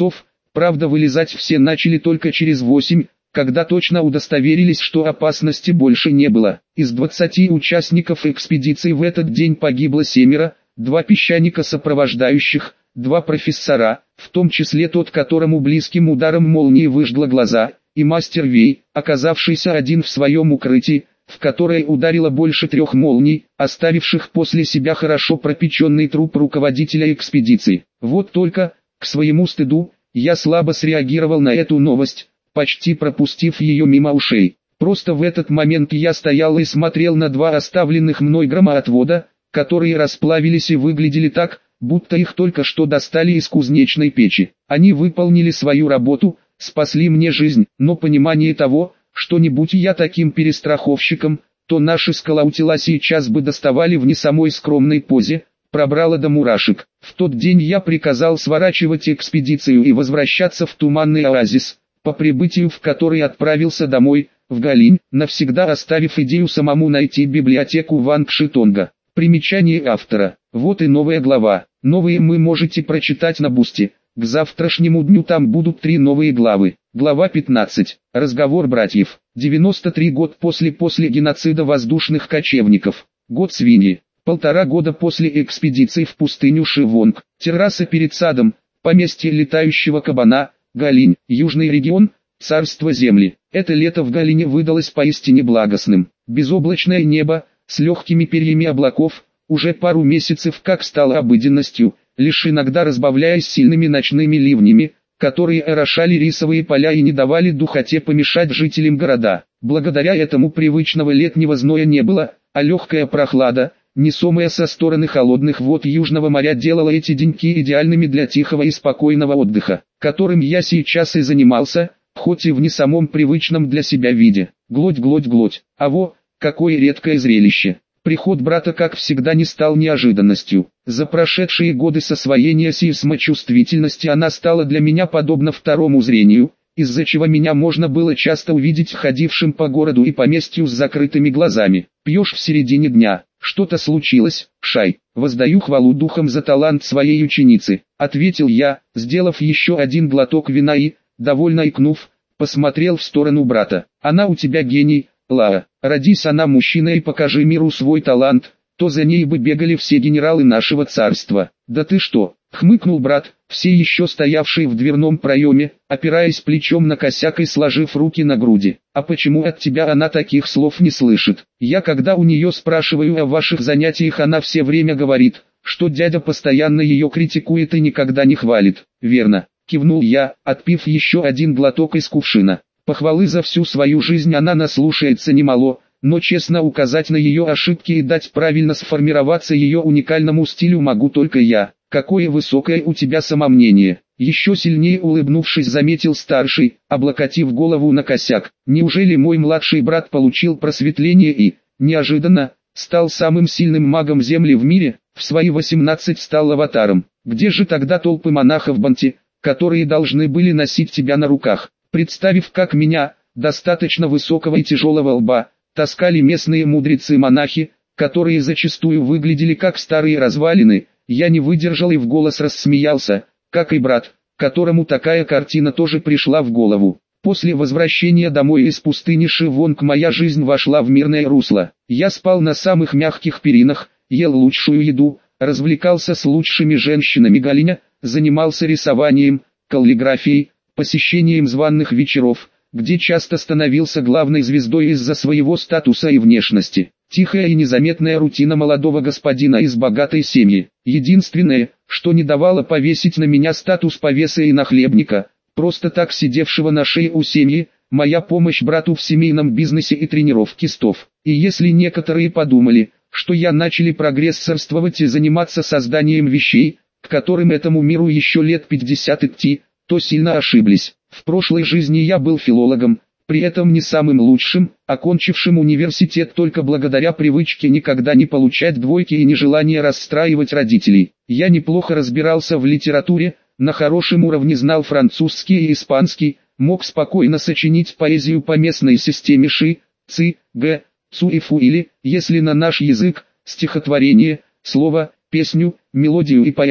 A: Правда, вылезать все начали только через восемь, когда точно удостоверились, что опасности больше не было. Из двадцати участников экспедиции в этот день погибло семеро, два песчаника сопровождающих, два профессора, в том числе тот, которому близким ударом молнии выжгло глаза, и мастер Вей, оказавшийся один в своем укрытии, в которое ударило больше трех молний, оставивших после себя хорошо пропеченный труп руководителя экспедиции. Вот только, к своему стыду, я слабо среагировал на эту новость, почти пропустив ее мимо ушей. Просто в этот момент я стоял и смотрел на два оставленных мной громоотвода, которые расплавились и выглядели так, будто их только что достали из кузнечной печи. Они выполнили свою работу, спасли мне жизнь, но понимание того, что не будь я таким перестраховщиком, то наши скалаутела сейчас бы доставали в не самой скромной позе, пробрало до мурашек. В тот день я приказал сворачивать экспедицию и возвращаться в туманный оазис, по прибытию в который отправился домой, в Галинь, навсегда оставив идею самому найти библиотеку Вангши-Тонга. Примечание автора. Вот и новая глава. Новые вы можете прочитать на Бусти. К завтрашнему дню там будут три новые главы. Глава пятнадцать. Разговор братьев. девяносто три год после после геноцида воздушных кочевников. Год свиньи. Полтора года после экспедиции в пустыню Шивонг. Терраса перед садом. Поместье летающего кабана. Галинь. Южный регион. Царство земли. Это лето в Галине выдалось поистине благостным. Безоблачное небо, с легкими перьями облаков, уже пару месяцев как стало обыденностью, лишь иногда разбавляясь сильными ночными ливнями, которые орошали рисовые поля и не давали духоте помешать жителям города. Благодаря этому привычного летнего зноя не было, а легкая прохлада, несомая со стороны холодных вод Южного моря, делала эти деньки идеальными для тихого и спокойного отдыха, которым я сейчас и занимался, хоть и в не самом привычном для себя виде. Глоть-глоть-глоть. А во, какое редкое зрелище. Приход брата, как всегда, не стал неожиданностью. За прошедшие годы с освоения сейсмочувствительности она стала для меня подобна второму зрению, из-за чего меня можно было часто увидеть ходившим по городу и поместью с закрытыми глазами. «Пьешь в середине дня. Что-то случилось, Шай?» «Воздаю хвалу духам за талант своей ученицы», — ответил я, сделав еще один глоток вина и, довольно икнув, посмотрел в сторону брата. «Она у тебя гений, Лаа. Родись она мужчиной и покажи миру свой талант, то за ней бы бегали все генералы нашего царства». «Да ты что?» — хмыкнул брат, все еще стоявший в дверном проеме, опираясь плечом на косяк и сложив руки на груди. «А почему от тебя она таких слов не слышит? Я когда у нее спрашиваю о ваших занятиях, она все время говорит, что дядя постоянно ее критикует и никогда не хвалит». «Верно», — кивнул я, отпив еще один глоток из кувшина. Похвалы за всю свою жизнь она наслушается немало, но честно указать на ее ошибки и дать правильно сформироваться ее уникальному стилю могу только я. «Какое высокое у тебя самомнение!» Еще сильнее улыбнувшись, заметил старший, облокотив голову на косяк. «Неужели мой младший брат получил просветление и, неожиданно, стал самым сильным магом Земли в мире, в свои восемнадцать стал аватаром? Где же тогда толпы монахов Банти, которые должны были носить тебя на руках?» Представив, как меня, достаточно высокого и тяжелого лба, таскали местные мудрецы-монахи, которые зачастую выглядели как старые развалины, я не выдержал и в голос рассмеялся, как и брат, которому такая картина тоже пришла в голову. После возвращения домой из пустыни Шивонг моя жизнь вошла в мирное русло. Я спал на самых мягких перинах, ел лучшую еду, развлекался с лучшими женщинами Галиня, занимался рисованием, каллиграфией, посещением званых вечеров, где часто становился главной звездой из-за своего статуса и внешности. Тихая и незаметная рутина молодого господина из богатой семьи. Единственное, что не давало повесить на меня статус повеса и нахлебника, просто так сидевшего на шее у семьи, моя помощь брату в семейном бизнесе и тренировке стов. И если некоторые подумали, что я начали прогрессорствовать и заниматься созданием вещей, к которым этому миру еще лет пятьдесят идти, то сильно ошиблись. В прошлой жизни я был филологом, при этом не самым лучшим, окончившим университет только благодаря привычке никогда не получать двойки и нежелание расстраивать родителей. Я неплохо разбирался в литературе, на хорошем уровне знал французский и испанский, мог спокойно сочинить поэзию по местной системе Ши, Ци, Г, Цу и Фу или, если на наш язык, стихотворение, слово, песню, мелодию и поэму,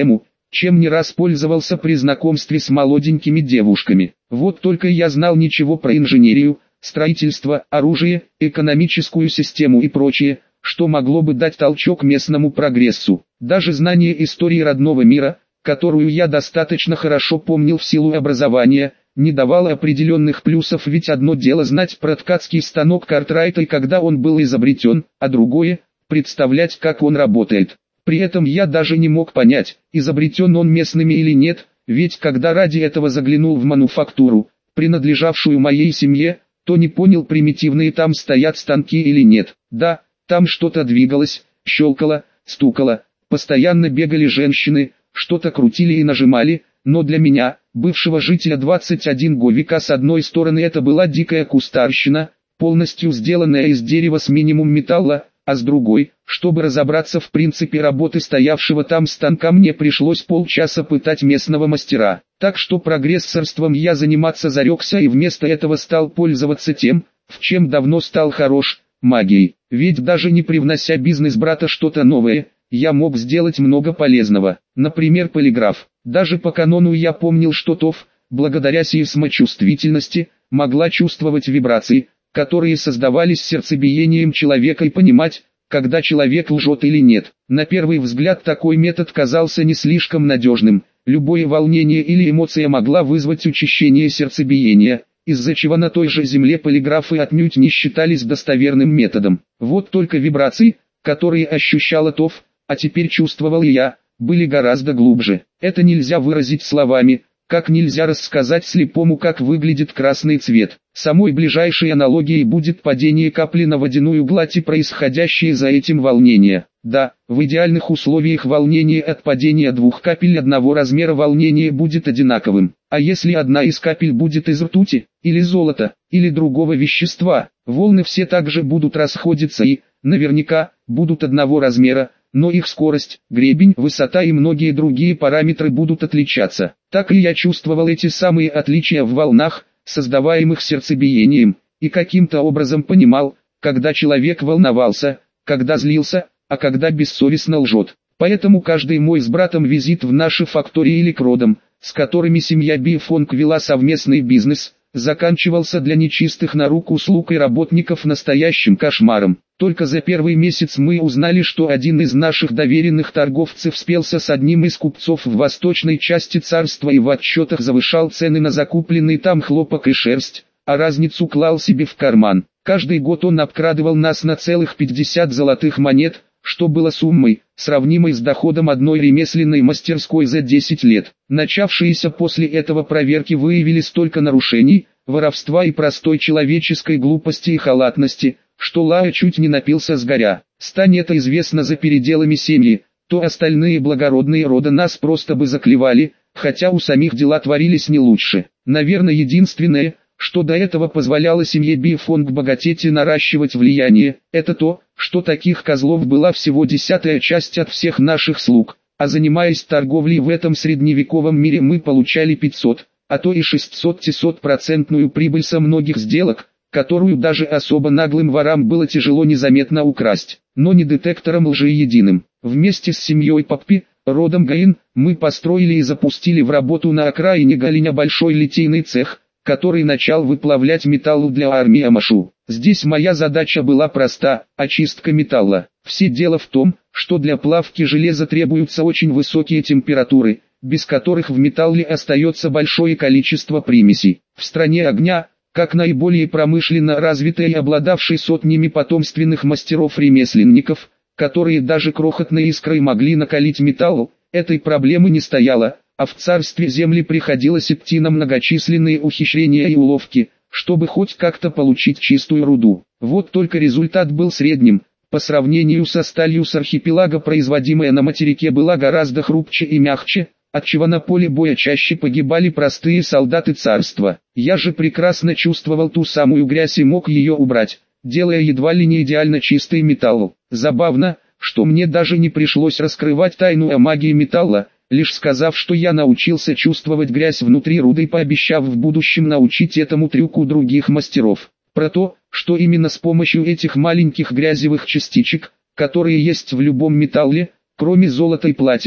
A: чем не раз пользовался при знакомстве с молоденькими девушками. Вот только я знал ничего про инженерию, строительство, оружие, экономическую систему и прочее, что могло бы дать толчок местному прогрессу. Даже знание истории родного мира, которую я достаточно хорошо помнил в силу образования, не давало определенных плюсов, ведь одно дело знать про ткацкий станок Картрайта и когда он был изобретен, а другое – представлять, как он работает. При этом я даже не мог понять, изобретен он местными или нет, ведь когда ради этого заглянул в мануфактуру, принадлежавшую моей семье, то не понял, примитивные там стоят станки или нет. Да, там что-то двигалось, щелкало, стукало, постоянно бегали женщины, что-то крутили и нажимали, но для меня, бывшего жителя двадцать одного века, с одной стороны это была дикая кустарщина, полностью сделанная из дерева с минимум металла, а с другой, чтобы разобраться в принципе работы стоявшего там станка, мне пришлось полчаса пытать местного мастера. Так что прогрессорством я заниматься зарекся и вместо этого стал пользоваться тем, в чем давно стал хорош – магией. Ведь даже не привнося бизнес брата что-то новое, я мог сделать много полезного. Например, полиграф. Даже по канону я помнил, что ТОВ, благодаря сейсмочувствительности, могла чувствовать вибрации, которые создавались сердцебиением человека, и понимать, когда человек лжет или нет. На первый взгляд такой метод казался не слишком надежным. Любое волнение или эмоция могла вызвать учащение сердцебиения, из-за чего на той же земле полиграфы отнюдь не считались достоверным методом. Вот только вибрации, которые ощущала ТОВ, а теперь чувствовал и я, были гораздо глубже. Это нельзя выразить словами, как нельзя рассказать слепому, как выглядит красный цвет. Самой ближайшей аналогией будет падение капли на водяную гладь и происходящее за этим волнение. Да, в идеальных условиях волнение от падения двух капель одного размера волнения будет одинаковым. А если одна из капель будет из ртути, или золота, или другого вещества, волны все также будут расходиться и, наверняка, будут одного размера, но их скорость, гребень, высота и многие другие параметры будут отличаться. Так и я чувствовал эти самые отличия в волнах, создаваемых сердцебиением, и каким-то образом понимал, когда человек волновался, когда злился, а когда бессовестно лжет. Поэтому каждый мой с братом визит в наши фактории или к родам, с которыми семья Бифонг вела совместный бизнес, заканчивался для нечистых на руку слуг и работников настоящим кошмаром. Только за первый месяц мы узнали, что один из наших доверенных торговцев спелся с одним из купцов в восточной части царства и в отчетах завышал цены на закупленный там хлопок и шерсть, а разницу клал себе в карман. Каждый год он обкрадывал нас на целых пятьдесят золотых монет, что было суммой, сравнимой с доходом одной ремесленной мастерской за десять лет. Начавшиеся после этого проверки выявили столько нарушений, воровства и простой человеческой глупости и халатности, что Лая чуть не напился с горя. Стань это известно за пределами семьи, то остальные благородные рода нас просто бы заклевали, хотя у самих дела творились не лучше. Наверное, единственное, что до этого позволяло семье Бифонг богатеть и наращивать влияние, это то, что таких козлов была всего десятая часть от всех наших слуг, а занимаясь торговлей в этом средневековом мире мы получали пятьсот, а то и шестьсот-процентную прибыль со многих сделок, которую даже особо наглым ворам было тяжело незаметно украсть, но не детектором лжи единым. Вместе с семьей Паппи, родом Гаин, мы построили и запустили в работу на окраине Галиня большой литейный цех, который начал выплавлять металл для армии Амашу. Здесь моя задача была проста – очистка металла. Все дело в том, что для плавки железа требуются очень высокие температуры, без которых в металле остается большое количество примесей. В стране огня, как наиболее промышленно развитой и обладавшей сотнями потомственных мастеров-ремесленников, которые даже крохотной искрой могли накалить металл, этой проблемы не стояло, а в царстве земли приходилось идти на многочисленные ухищрения и уловки, чтобы хоть как-то получить чистую руду. Вот только результат был средним, по сравнению со сталью с архипелага, производимая на материке была гораздо хрупче и мягче, отчего на поле боя чаще погибали простые солдаты царства. Я же прекрасно чувствовал ту самую грязь и мог ее убрать, делая едва ли не идеально чистый металл. Забавно, что мне даже не пришлось раскрывать тайну о магии металла, лишь сказав, что я научился чувствовать грязь внутри руды, пообещав в будущем научить этому трюку других мастеров. Про то, что именно с помощью этих маленьких грязевых частичек, которые есть в любом металле, кроме золота и платины,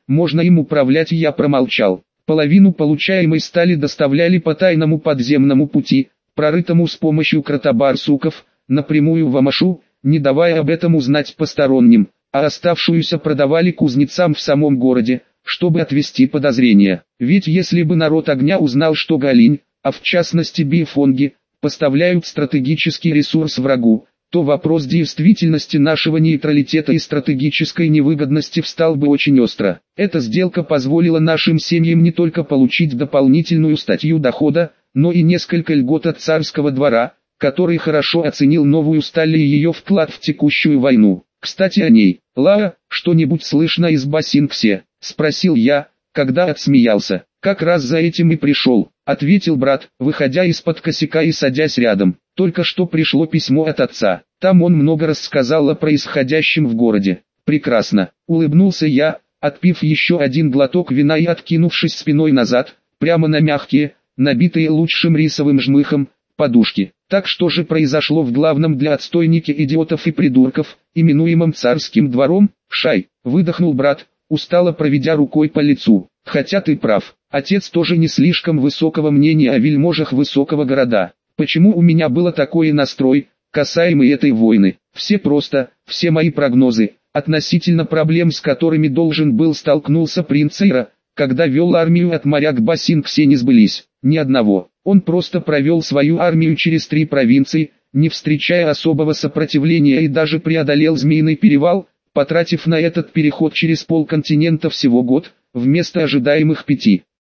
A: можно им управлять, я промолчал. Половину получаемой стали доставляли по тайному подземному пути, прорытому с помощью кротобарсуков, напрямую в Амашу, не давая об этом узнать посторонним, а оставшуюся продавали кузнецам в самом городе, чтобы отвести подозрения. Ведь если бы народ огня узнал, что Галинь, а в частности Бифонги, поставляют стратегический ресурс врагу, то вопрос действительности нашего нейтралитета и стратегической невыгодности встал бы очень остро. Эта сделка позволила нашим семьям не только получить дополнительную статью дохода, но и несколько льгот от царского двора, который хорошо оценил новую сталь и ее вклад в текущую войну. Кстати о ней. «Лаа, что-нибудь слышно из Басинксе?» — спросил я, когда отсмеялся. «Как раз за этим и пришел», — ответил брат, выходя из-под косяка и садясь рядом. «Только что пришло письмо от отца. Там он много рассказал о происходящем в городе». «Прекрасно», — улыбнулся я, отпив еще один глоток вина и откинувшись спиной назад, прямо на мягкие, набитые лучшим рисовым жмыхом, подушки. «Так что же произошло в главном для отстойники идиотов и придурков, именуемом царским двором?» «Шай», — выдохнул брат, устало проведя рукой по лицу. «Хотя ты прав, отец тоже не слишком высокого мнения о вельможах высокого города. Почему у меня было такой настрой, касаемый этой войны? Все просто, все мои прогнозы, относительно проблем, с которыми должен был столкнулся принц Эйра, когда вел армию от моря к Басинксе, не сбылись. Ни одного. Он просто провел свою армию через три провинции, не встречая особого сопротивления, и даже преодолел Змеиный перевал, потратив на этот переход через полконтинента всего год, вместо ожидаемых пяти.